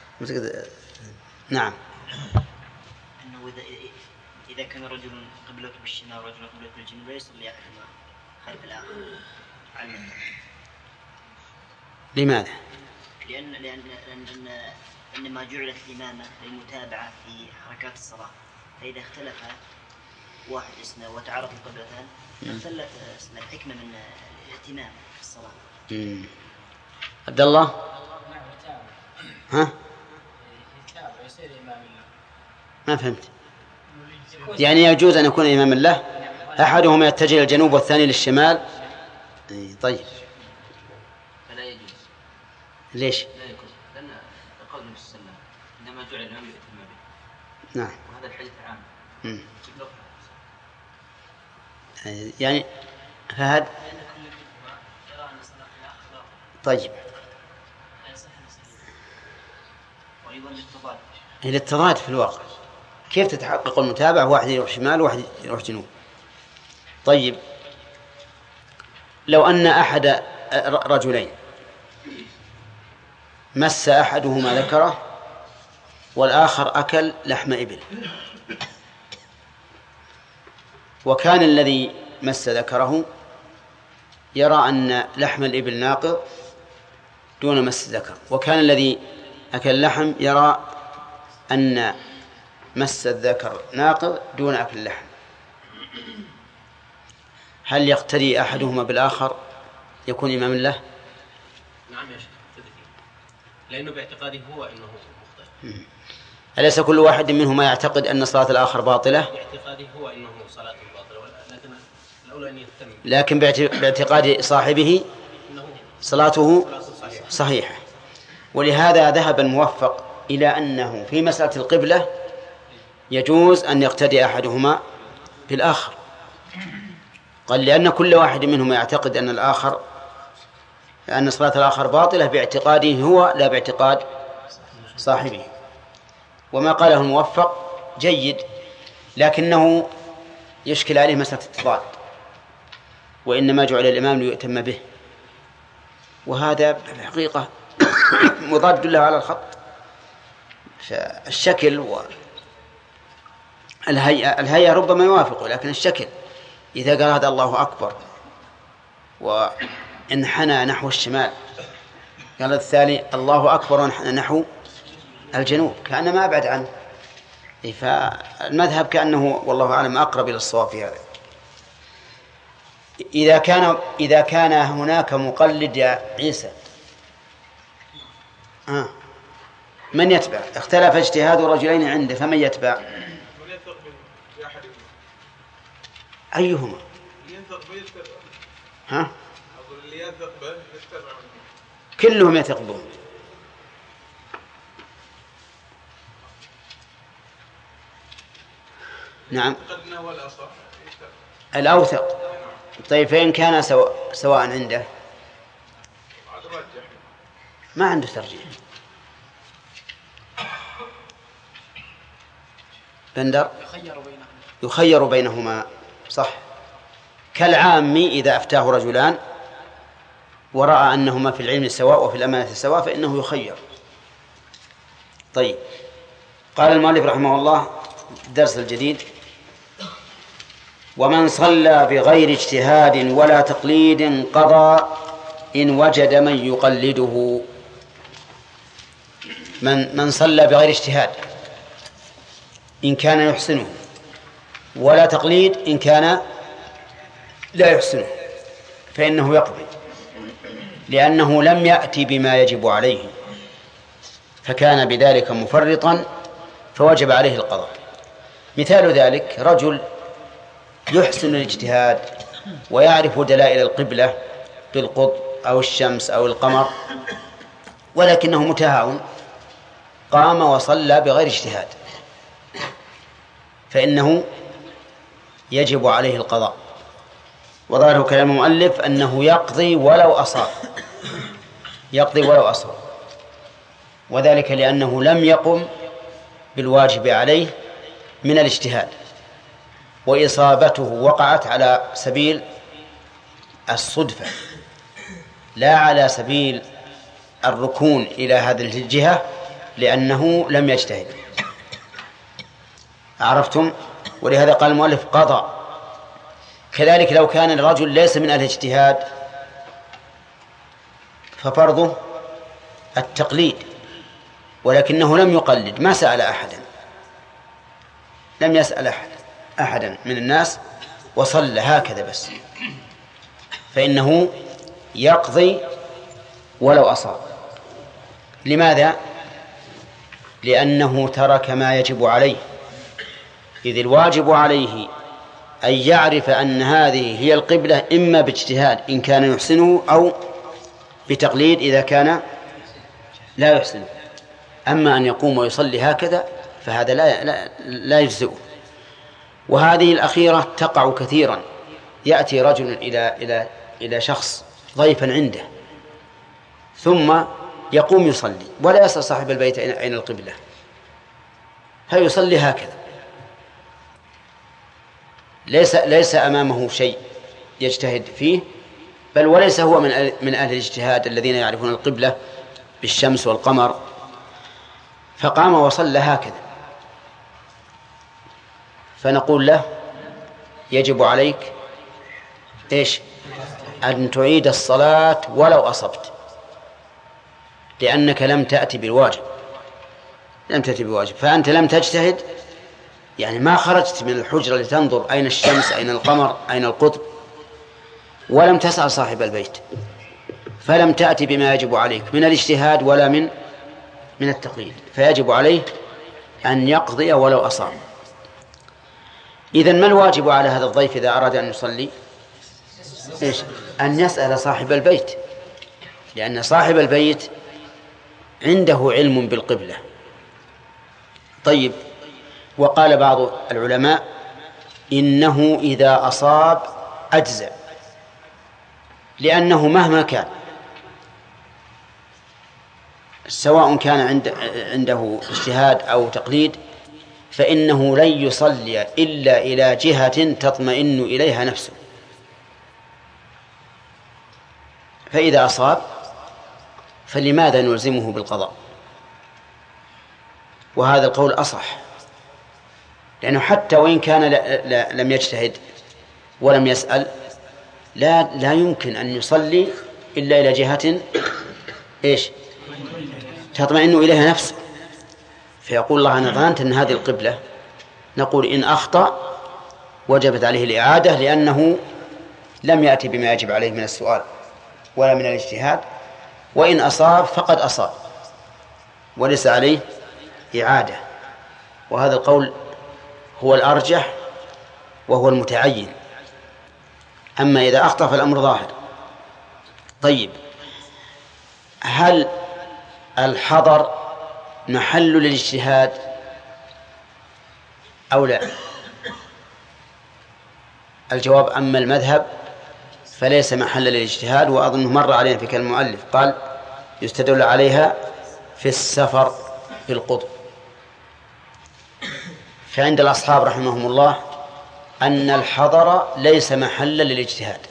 نعم. أنه إذا إذا كان رجل قبلته بالشمال ورجل قبلته بالجنوب لا يصلي أحدهما خلف الآخر. لماذا؟ لأن لأن لأن إنما جعلت الإمامة للمتابعة في حركات الصلاة، فإذا اختلف واحد اسمه وتعارض القبلتان اختلت الحكمة من الاهتمام في الصلاة. مم. عبد الله؟ ها؟ ما فهمت. يعني يجوز أن يكون إماما له، أحدهما يتجه إلى الجنوب والثاني للشمال. طيب فلا يجوز. ليش؟ لا يجوز لأن قول النبي صلى الله عليه وسلم إنما جعل الإمام ليؤتم به. نعم. وهذا الحديث عام. مم. يعني فهد. طيب الاتضاد في الواقع كيف تتحقق المتابعة؟ واحد يروح شمال وواحد يروح جنوب. طيب لو أن أحد رجلين مس أحدهما ذكره والآخر أكل لحم إبل، وكان الذي مس ذكره يرى أن لحم الإبل ناقض دون مس الذكر، وكان الذي أكل اللحم يرى أن مس الذكر ناقض دون أكل اللحم. هل يقتدي أحدهما بالآخر يكون إماما له؟ نعم يا شيخ، لأنه باعتقاده هو أنه مخطئ. أليس كل واحد منهما يعتقد أن صلاة الآخر باطلة؟ باعتقاده هو أنه صلاة باطلة، لكن الأولى أن يهتم. لكن باعتقاد صاحبه صلاته صحيحة. ولهذا ذهب الموفق إلى أنه في مسألة القبلة يجوز أن يقتدي أحدهما بالآخر، قال لأن كل واحد منهما يعتقد أن الآخر أن صلاة الآخر باطلة باعتقاده هو لا باعتقاد صاحبه. وما قاله الموفق جيد، لكنه يشكل عليه مسألة التضاد، وإنما جعل الإمام ليؤتم به، وهذا في الحقيقة مضاد له على الخط. الشكل والهيئة الهيئة ربما يوافقه، لكن الشكل إذا قال هذا الله أكبر وانحنى نحو الشمال، قال الثاني الله أكبر وانحنى نحو الجنوب، كأنما أبعد عنه. فالمذهب كأنه والله أعلم أقرب إلى الصواب في هذا. إذا كان إذا كان هناك مقلد يا عيسى، آه. من يتبع؟ اختلف اجتهاد رجلين عنده، فمن يتبع؟ أيهما؟ ها؟ كلهم يثق بهم. نعم الأوثق. طيب فإن كان سواء, سواء عنده ما عنده ترجيح. بندر يخير بينهما، صح، كالعام إذا أفتاه رجلان ورأى أنهما في العلم سواء وفي الأمانة سواء فإنه يخير. طيب، قال المؤلف رحمه الله الدرس الجديد: ومن صلى بغير اجتهاد ولا تقليد قضى إن وجد من يقلده. من من صلى بغير اجتهاد إن كان يحسنه، ولا تقليد إن كان لا يحسنه، فإنه يقضي، لأنه لم يأتي بما يجب عليه فكان بذلك مفرطا فوجب عليه القضاء. مثال ذلك رجل يحسن الاجتهاد ويعرف دلائل القبلة بالقطب أو الشمس أو القمر، ولكنه متهاون قام وصلى بغير اجتهاد، فإنه يجب عليه القضاء. وظاهر كلام المؤلف أنه يقضي ولو أصاب، يقضي ولو أصاب، وذلك لأنه لم يقم بالواجب عليه من الاجتهاد، وإصابته وقعت على سبيل الصدفة لا على سبيل الركون إلى هذه الجهة، لأنه لم يجتهد. عرفتم؟ ولهذا قال المؤلف قضى. كذلك لو كان الرجل ليس من أهل الاجتهاد ففرضه التقليد، ولكنه لم يقلد، ما سأل أحدا، لم يسأل أحد أحدا من الناس وصلى هكذا بس، فإنه يقضي ولو أصاب. لماذا؟ لأنه ترك ما يجب عليه، إذ الواجب عليه أن يعرف أن هذه هي القبلة إما باجتهاد إن كان يحسنه أو بتقليد إذا كان لا يحسنه. أما أن يقوم ويصلي هكذا فهذا لا لا, لا يجزئه. وهذه الأخيرة تقع كثيرا، يأتي رجل إلى إلى إلى شخص ضيفا عنده ثم يقوم يصلي ولا يسأل صاحب البيت أين القبلة، فيصلي هكذا، ليس ليس أمامه شيء يجتهد فيه، بل وليس هو من من أهل الاجتهاد الذين يعرفون القبلة بالشمس والقمر، فقام وصلى هكذا، فنقول له يجب عليك إيش؟ أن تعيد الصلاة ولو أصبت، لأنك لم تأتي بالواجب، لم تأتي بالواجب، فأنت لم تجتهد، يعني ما خرجت من الحجرة لتنظر أين الشمس أين القمر أين القطب، ولم تسأل صاحب البيت، فلم تأتي بما يجب عليك من الاجتهاد ولا من من التقليد، فيجب عليه أن يقضي ولو أصاب. إذن ما الواجب على هذا الضيف إذا أراد أن يصلي؟ إيش؟ أن يسأل صاحب البيت، لأن صاحب البيت عنده علم بالقبلة. طيب، وقال بعض العلماء إنه إذا أصاب أجزأ، لأنه مهما كان سواء كان عند عنده اجتهاد أو تقليد فإنه لن يصلي إلا إلى جهة تطمئن إليها نفسه، فإذا أصاب فلماذا نلزمه بالقضاء؟ وهذا القول أصح، لأنه حتى وإن كان لا لا لم يجتهد ولم يسأل لا لا يمكن أن يصلي إلا إلى جهة إيش تطمئن إليها نفسه. فيقول الله أنا ظننت أن هذه القبلة، نقول إن أخطأ وجبت عليه الإعادة، لأنه لم يأتي بما يجب عليه من السؤال ولا من الاجتهاد، وإن أصاب فقد أصاب وليس عليه إعادة، وهذا القول هو الأرجح وهو المتعين. أما إذا أخطأ فالأمر ظاهر. طيب، هل الحضر محل للاجتهاد أو لا؟ الجواب أما المذهب فليس محل للاجتهاد، وأظنه مر علينا في كلام المؤلف قال يستدل عليها في السفر في القطب. فعند الأصحاب رحمهم الله أن الحضر ليس محلا للاجتهاد،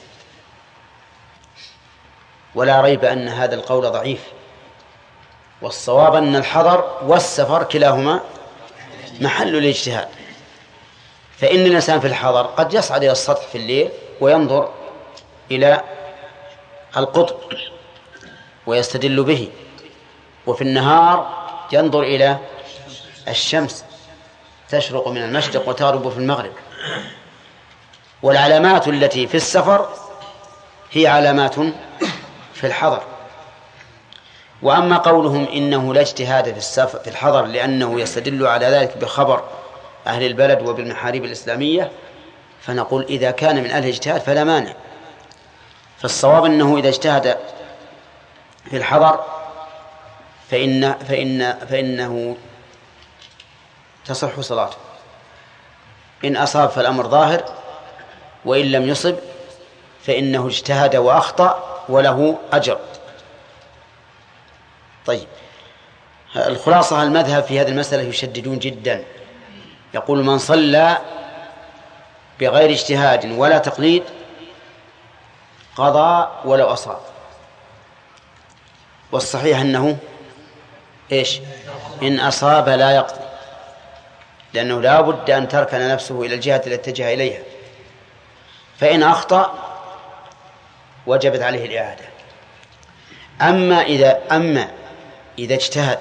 ولا ريب أن هذا القول ضعيف، والصواب أن الحضر والسفر كلاهما محل الاجتهاد. فإن الإنسان في الحضر قد يصعد إلى السطح في الليل وينظر إلى القطب ويستدل به، وفي النهار ينظر إلى الشمس تشرق من المشرق وتغرب في المغرب. والعلامات التي في السفر هي علامات في الحضر. وأما قولهم إنه لا اجتهاد في السفر في الحضر لأنه يستدل على ذلك بخبر أهل البلد وبالمحاريب الإسلامية، فنقول إذا كان من أهل الاجتهاد فلا مانع. فالصواب أنه إذا اجتهد في الحضر فإن فإن فإنه تصح صلاته، إن أصاب فالأمر ظاهر، وإن لم يصب فإنه اجتهد وأخطأ وله أجر. طيب، الخلاصة المذهب في هذه المسألة يشددون جدا، يقول من صلى بغير اجتهاد ولا تقليد قضى ولو أصاب. والصحيح أنه إيش؟ إن أصاب لا يقضي، لأنه لا بد أن تركن نفسه إلى الجهة التي اتجه إليها، فإن أخطأ وجبت عليه الإعادة. أما إذا أما إذا اجتهد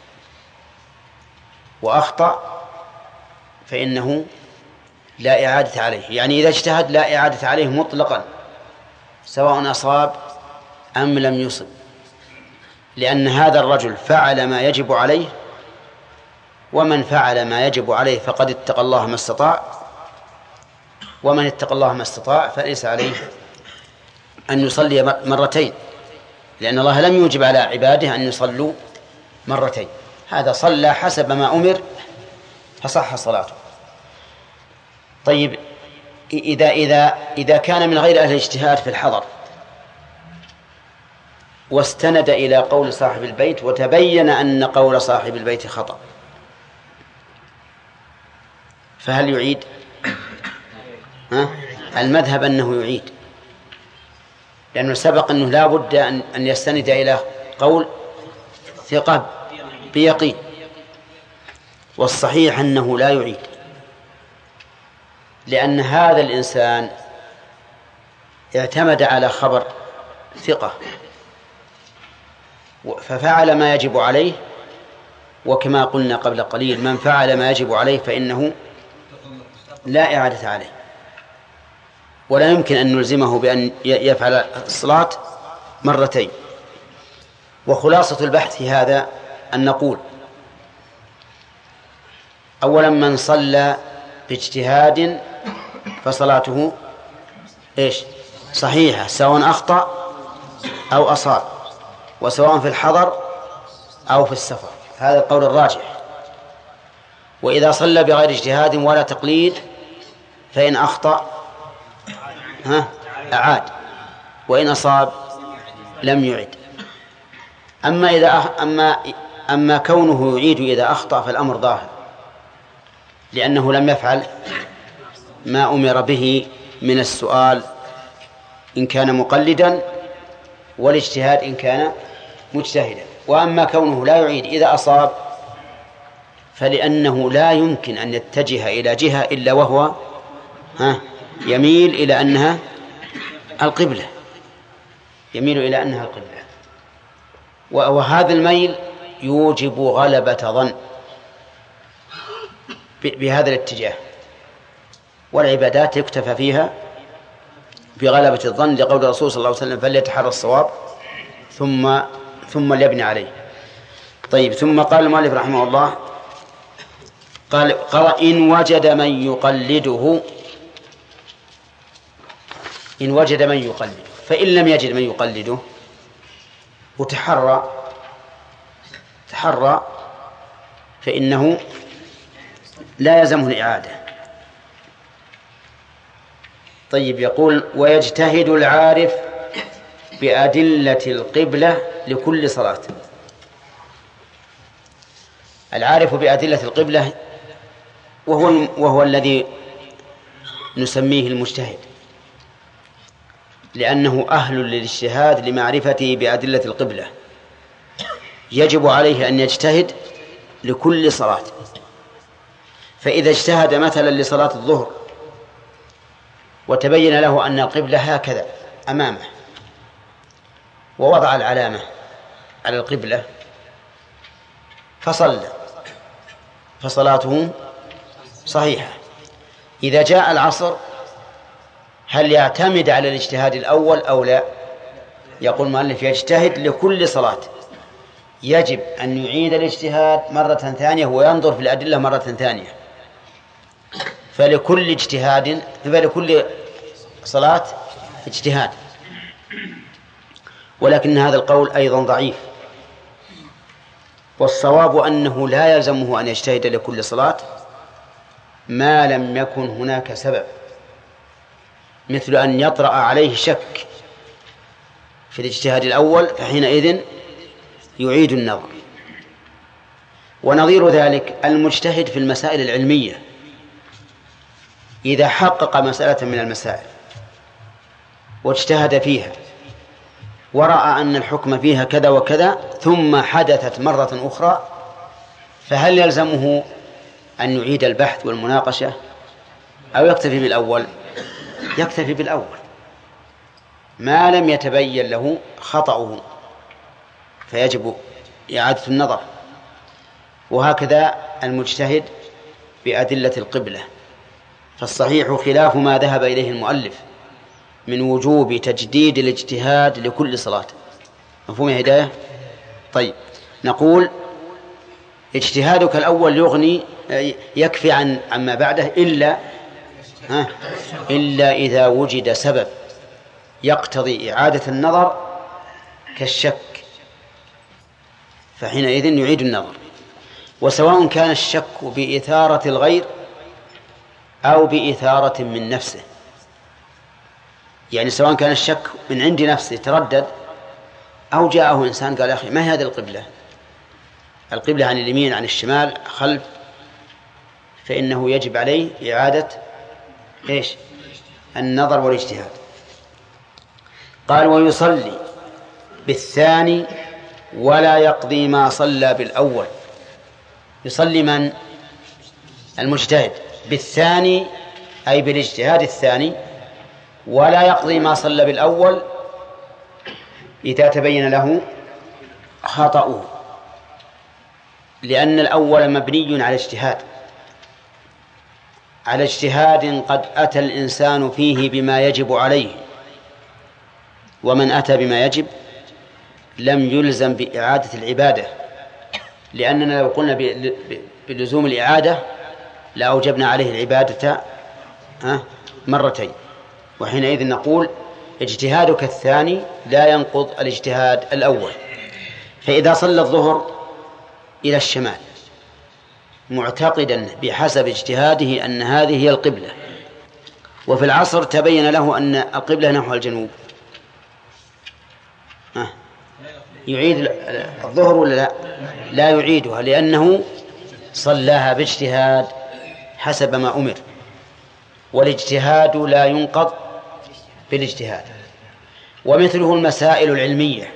وأخطأ فإنه لا إعادة عليه، يعني إذا اجتهد لا إعادة عليه مطلقا سواء أصاب أم لم يصب، لأن هذا الرجل فعل ما يجب عليه، ومن فعل ما يجب عليه فقد اتقى الله ما استطاع، ومن اتقى الله ما استطاع فليس عليه أن يصلي مرتين، لأن الله لم يوجب على عباده أن يصلوا مرتين. هذا صلى حسب ما أمر فصح صلاته. طيب، إذا إذا إذا كان من غير أهل الاجتهاد في الحضر واستند إلى قول صاحب البيت وتبين أن قول صاحب البيت خطأ، فهل يعيد؟ ها؟ المذهب أنه يعيد، لأنه سبق أنه لا بد أن يستند إلى قول ثقة بيقين، والصحيح أنه لا يعيد، لأن هذا الإنسان اعتمد على خبر ثقة ففعل ما يجب عليه، وكما قلنا قبل قليل من فعل ما يجب عليه فإنه لا إعادة عليه، ولا يمكن أن نلزمه بأن يفعل الصلاة مرتين. وخلاصة البحث في هذا أن نقول أولا من صلى باجتهاد فصلاته إيش؟ صحيحة، سواء أخطأ أو أصاب، وسواء في الحضر أو في السفر، هذا القول الراجح. وإذا صلى بغير اجتهاد ولا تقليد فإن أخطأ ها أعاد، وإن أصاب لم يعد. أما إذا أخ... أما أما كونه يعيد إذا أخطأ فالأمر ظاهر، لأنه لم يفعل ما أمر به من السؤال إن كان مقلدا، والاجتهاد إن كان مجتهدا. وأما كونه لا يعيد إذا أصاب فلأنه لا يمكن أن يتجه إلى جهة إلا وهو ها يميل إلى أنها القبلة، يميل إلى أنها القبلة، وهذا الميل يوجب غلبة ظن بهذا الاتجاه، والعبادات يكتفى فيها بغلبة الظن، لقول الرسول صلى الله عليه وسلم فليتحرى الصواب ثم ثم ليبني عليه. طيب، ثم قال المؤلف رحمه الله قال قال إن وجد من يقلده، إن وجد من يقلده، فإن لم يجد من يقلده وتحرى تحرى فإنه لا يلزمه الإعادة. طيب، يقول ويجتهد العارف بأدلة القبلة لكل صلاة. العارف بأدلة القبلة وهو, وهو الذي نسميه المجتهد، لأنه أهل للاجتهاد لمعرفته بأدلة القبلة، يجب عليه أن يجتهد لكل صلاة. فإذا اجتهد مثلا لصلاة الظهر وتبين له أن القبلة هكذا أمامه ووضع العلامة على القبلة فصلى فصلاته صحيحة. إذا جاء العصر هل يعتمد على الاجتهاد الأول أو لا؟ يقول المؤلف يجتهد لكل صلاة، يجب أن يعيد الاجتهاد مرة ثانية وينظر في الأدلة مرة ثانية، فلكل اجتهاد فلكل صلاة اجتهاد. ولكن هذا القول أيضا ضعيف، والصواب أنه لا يلزمه أن يجتهد لكل صلاة ما لم يكن هناك سبب، مثل أن يطرأ عليه شك في الاجتهاد الأول فحينئذ يعيد النظر. ونظير ذلك المجتهد في المسائل العلمية إذا حقق مسألة من المسائل واجتهد فيها ورأى أن الحكم فيها كذا وكذا ثم حدثت مرة أخرى، فهل يلزمه أن يعيد البحث والمناقشة أو يكتفي بالأول؟ يكتفي بالأول ما لم يتبين له خطأه، فيجب إعادة النظر. وهكذا المجتهد بأدلة القبلة، فالصحيح خلاف ما ذهب إليه المؤلف من وجوب تجديد الاجتهاد لكل صلاة. مفهوم يا هداية؟ طيب، نقول اجتهادك الأول يغني يكفي عن عما بعده إلا ها إلا إذا وجد سبب يقتضي إعادة النظر كالشك، فحينئذ يعيد النظر. وسواء كان الشك بإثارة الغير أو بإثارة من نفسه، يعني سواء كان الشك من عند نفسه تردد أو جاءه إنسان قال يا أخي ما هي هذه القبلة، القبلة عن اليمين عن الشمال خلف، فإنه يجب عليه إعادة إيش؟ النظر والاجتهاد. قال ويصلي بالثاني ولا يقضي ما صلى بالأول. يصلي من؟ المجتهد بالثاني أي بالاجتهاد الثاني، ولا يقضي ما صلى بالأول إذا تبين له خطأه، لأن الأول مبني على اجتهاد على اجتهاد قد أتى الإنسان فيه بما يجب عليه، ومن أتى بما يجب لم يلزم بإعادة العبادة، لأننا لو قلنا بلزوم الإعادة لأوجبنا عليه العبادة مرتين، وحينئذ نقول اجتهادك الثاني لا ينقض الاجتهاد الأول. فإذا صلى الظهر إلى الشمال معتقدا بحسب اجتهاده أن هذه هي القبلة، وفي العصر تبين له أن القبلة نحو الجنوب، يعيد الظهر ولا لا؟ لا يعيدها، لأنه صلاها باجتهاد حسب ما أمر، والاجتهاد لا ينقض بالاجتهاد. ومثله المسائل العلمية،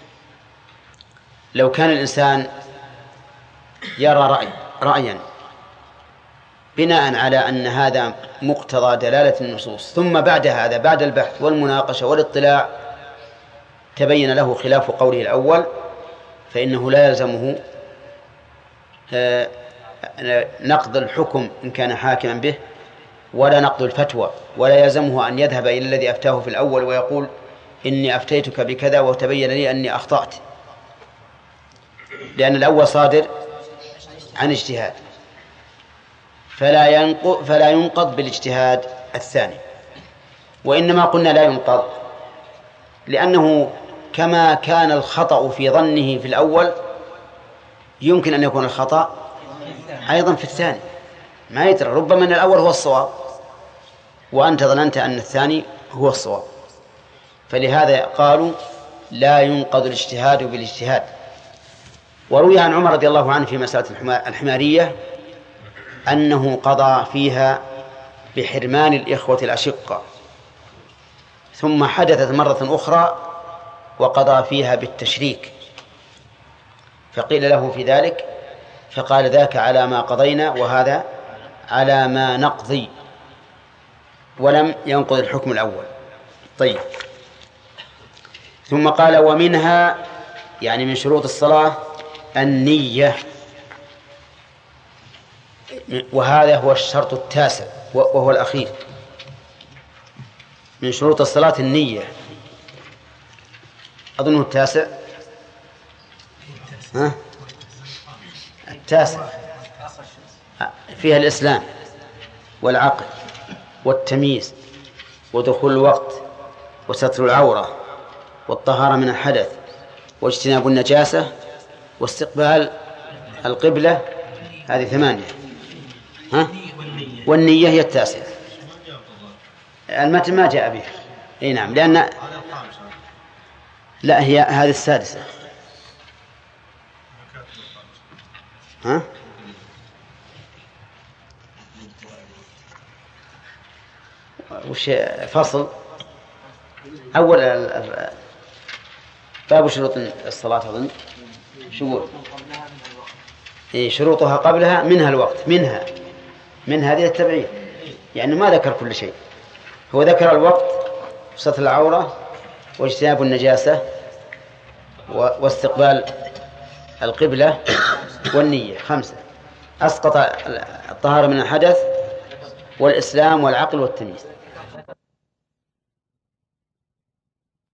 لو كان الإنسان يرى رأي رأيا بناء على أن هذا مقتضى دلالة النصوص، ثم بعد هذا بعد البحث والمناقشة والاطلاع تبين له خلاف قوله الأول، فإنه لا يلزمه نقض الحكم إن كان حاكما به، ولا نقض الفتوى، ولا يلزمه أن يذهب إلى الذي أفتاه في الأول ويقول إني أفتيتك بكذا وتبين لي أني أخطأت، لأن الأول صادر عن اجتهاد، فلا ينقض, فلا ينقض بالاجتهاد الثاني. وإنما قلنا لا ينقض لأنه كما كان الخطأ في ظنه في الأول يمكن أن يكون الخطأ أيضا في الثاني، ما يدري، ربما أن الأول هو الصواب وأنت ظننت أن الثاني هو الصواب. فلهذا قالوا لا ينقض الاجتهاد بالاجتهاد. وروي عن عمر رضي الله عنه في مسألة الحمارية أنه قضى فيها بحرمان الإخوة الأشقة، ثم حدثت مرة أخرى وقضى فيها بالتشريك، فقيل له في ذلك فقال ذاك على ما قضينا وهذا على ما نقضي، ولم ينقض الحكم الأول. طيب، ثم قال ومنها يعني من شروط الصلاة النية، وهذا هو الشرط التاسع وهو الأخير من شروط الصلاة النية. أظنه التاسع، ها؟ التاسع فيها الإسلام والعقل والتمييز ودخول الوقت وستر العورة والطهارة من الحدث واجتناب النجاسة واستقبال القبلة، هذه ثمانية، ها؟ والنية هي التاسعة. المتن ما جاء به، اي نعم، لأن لا هي هذه السادسة، ها؟ وش فصل أول باب شروط الصلاة أظن شروط إيه شروطها قبلها منها الوقت، منها من هذه التبعية، يعني ما ذكر كل شيء، هو ذكر الوقت وستر العورة واجتناب النجاسة واستقبال القبلة والنية، خمسة. أسقط الطهارة من الحدث والإسلام والعقل والتمييز.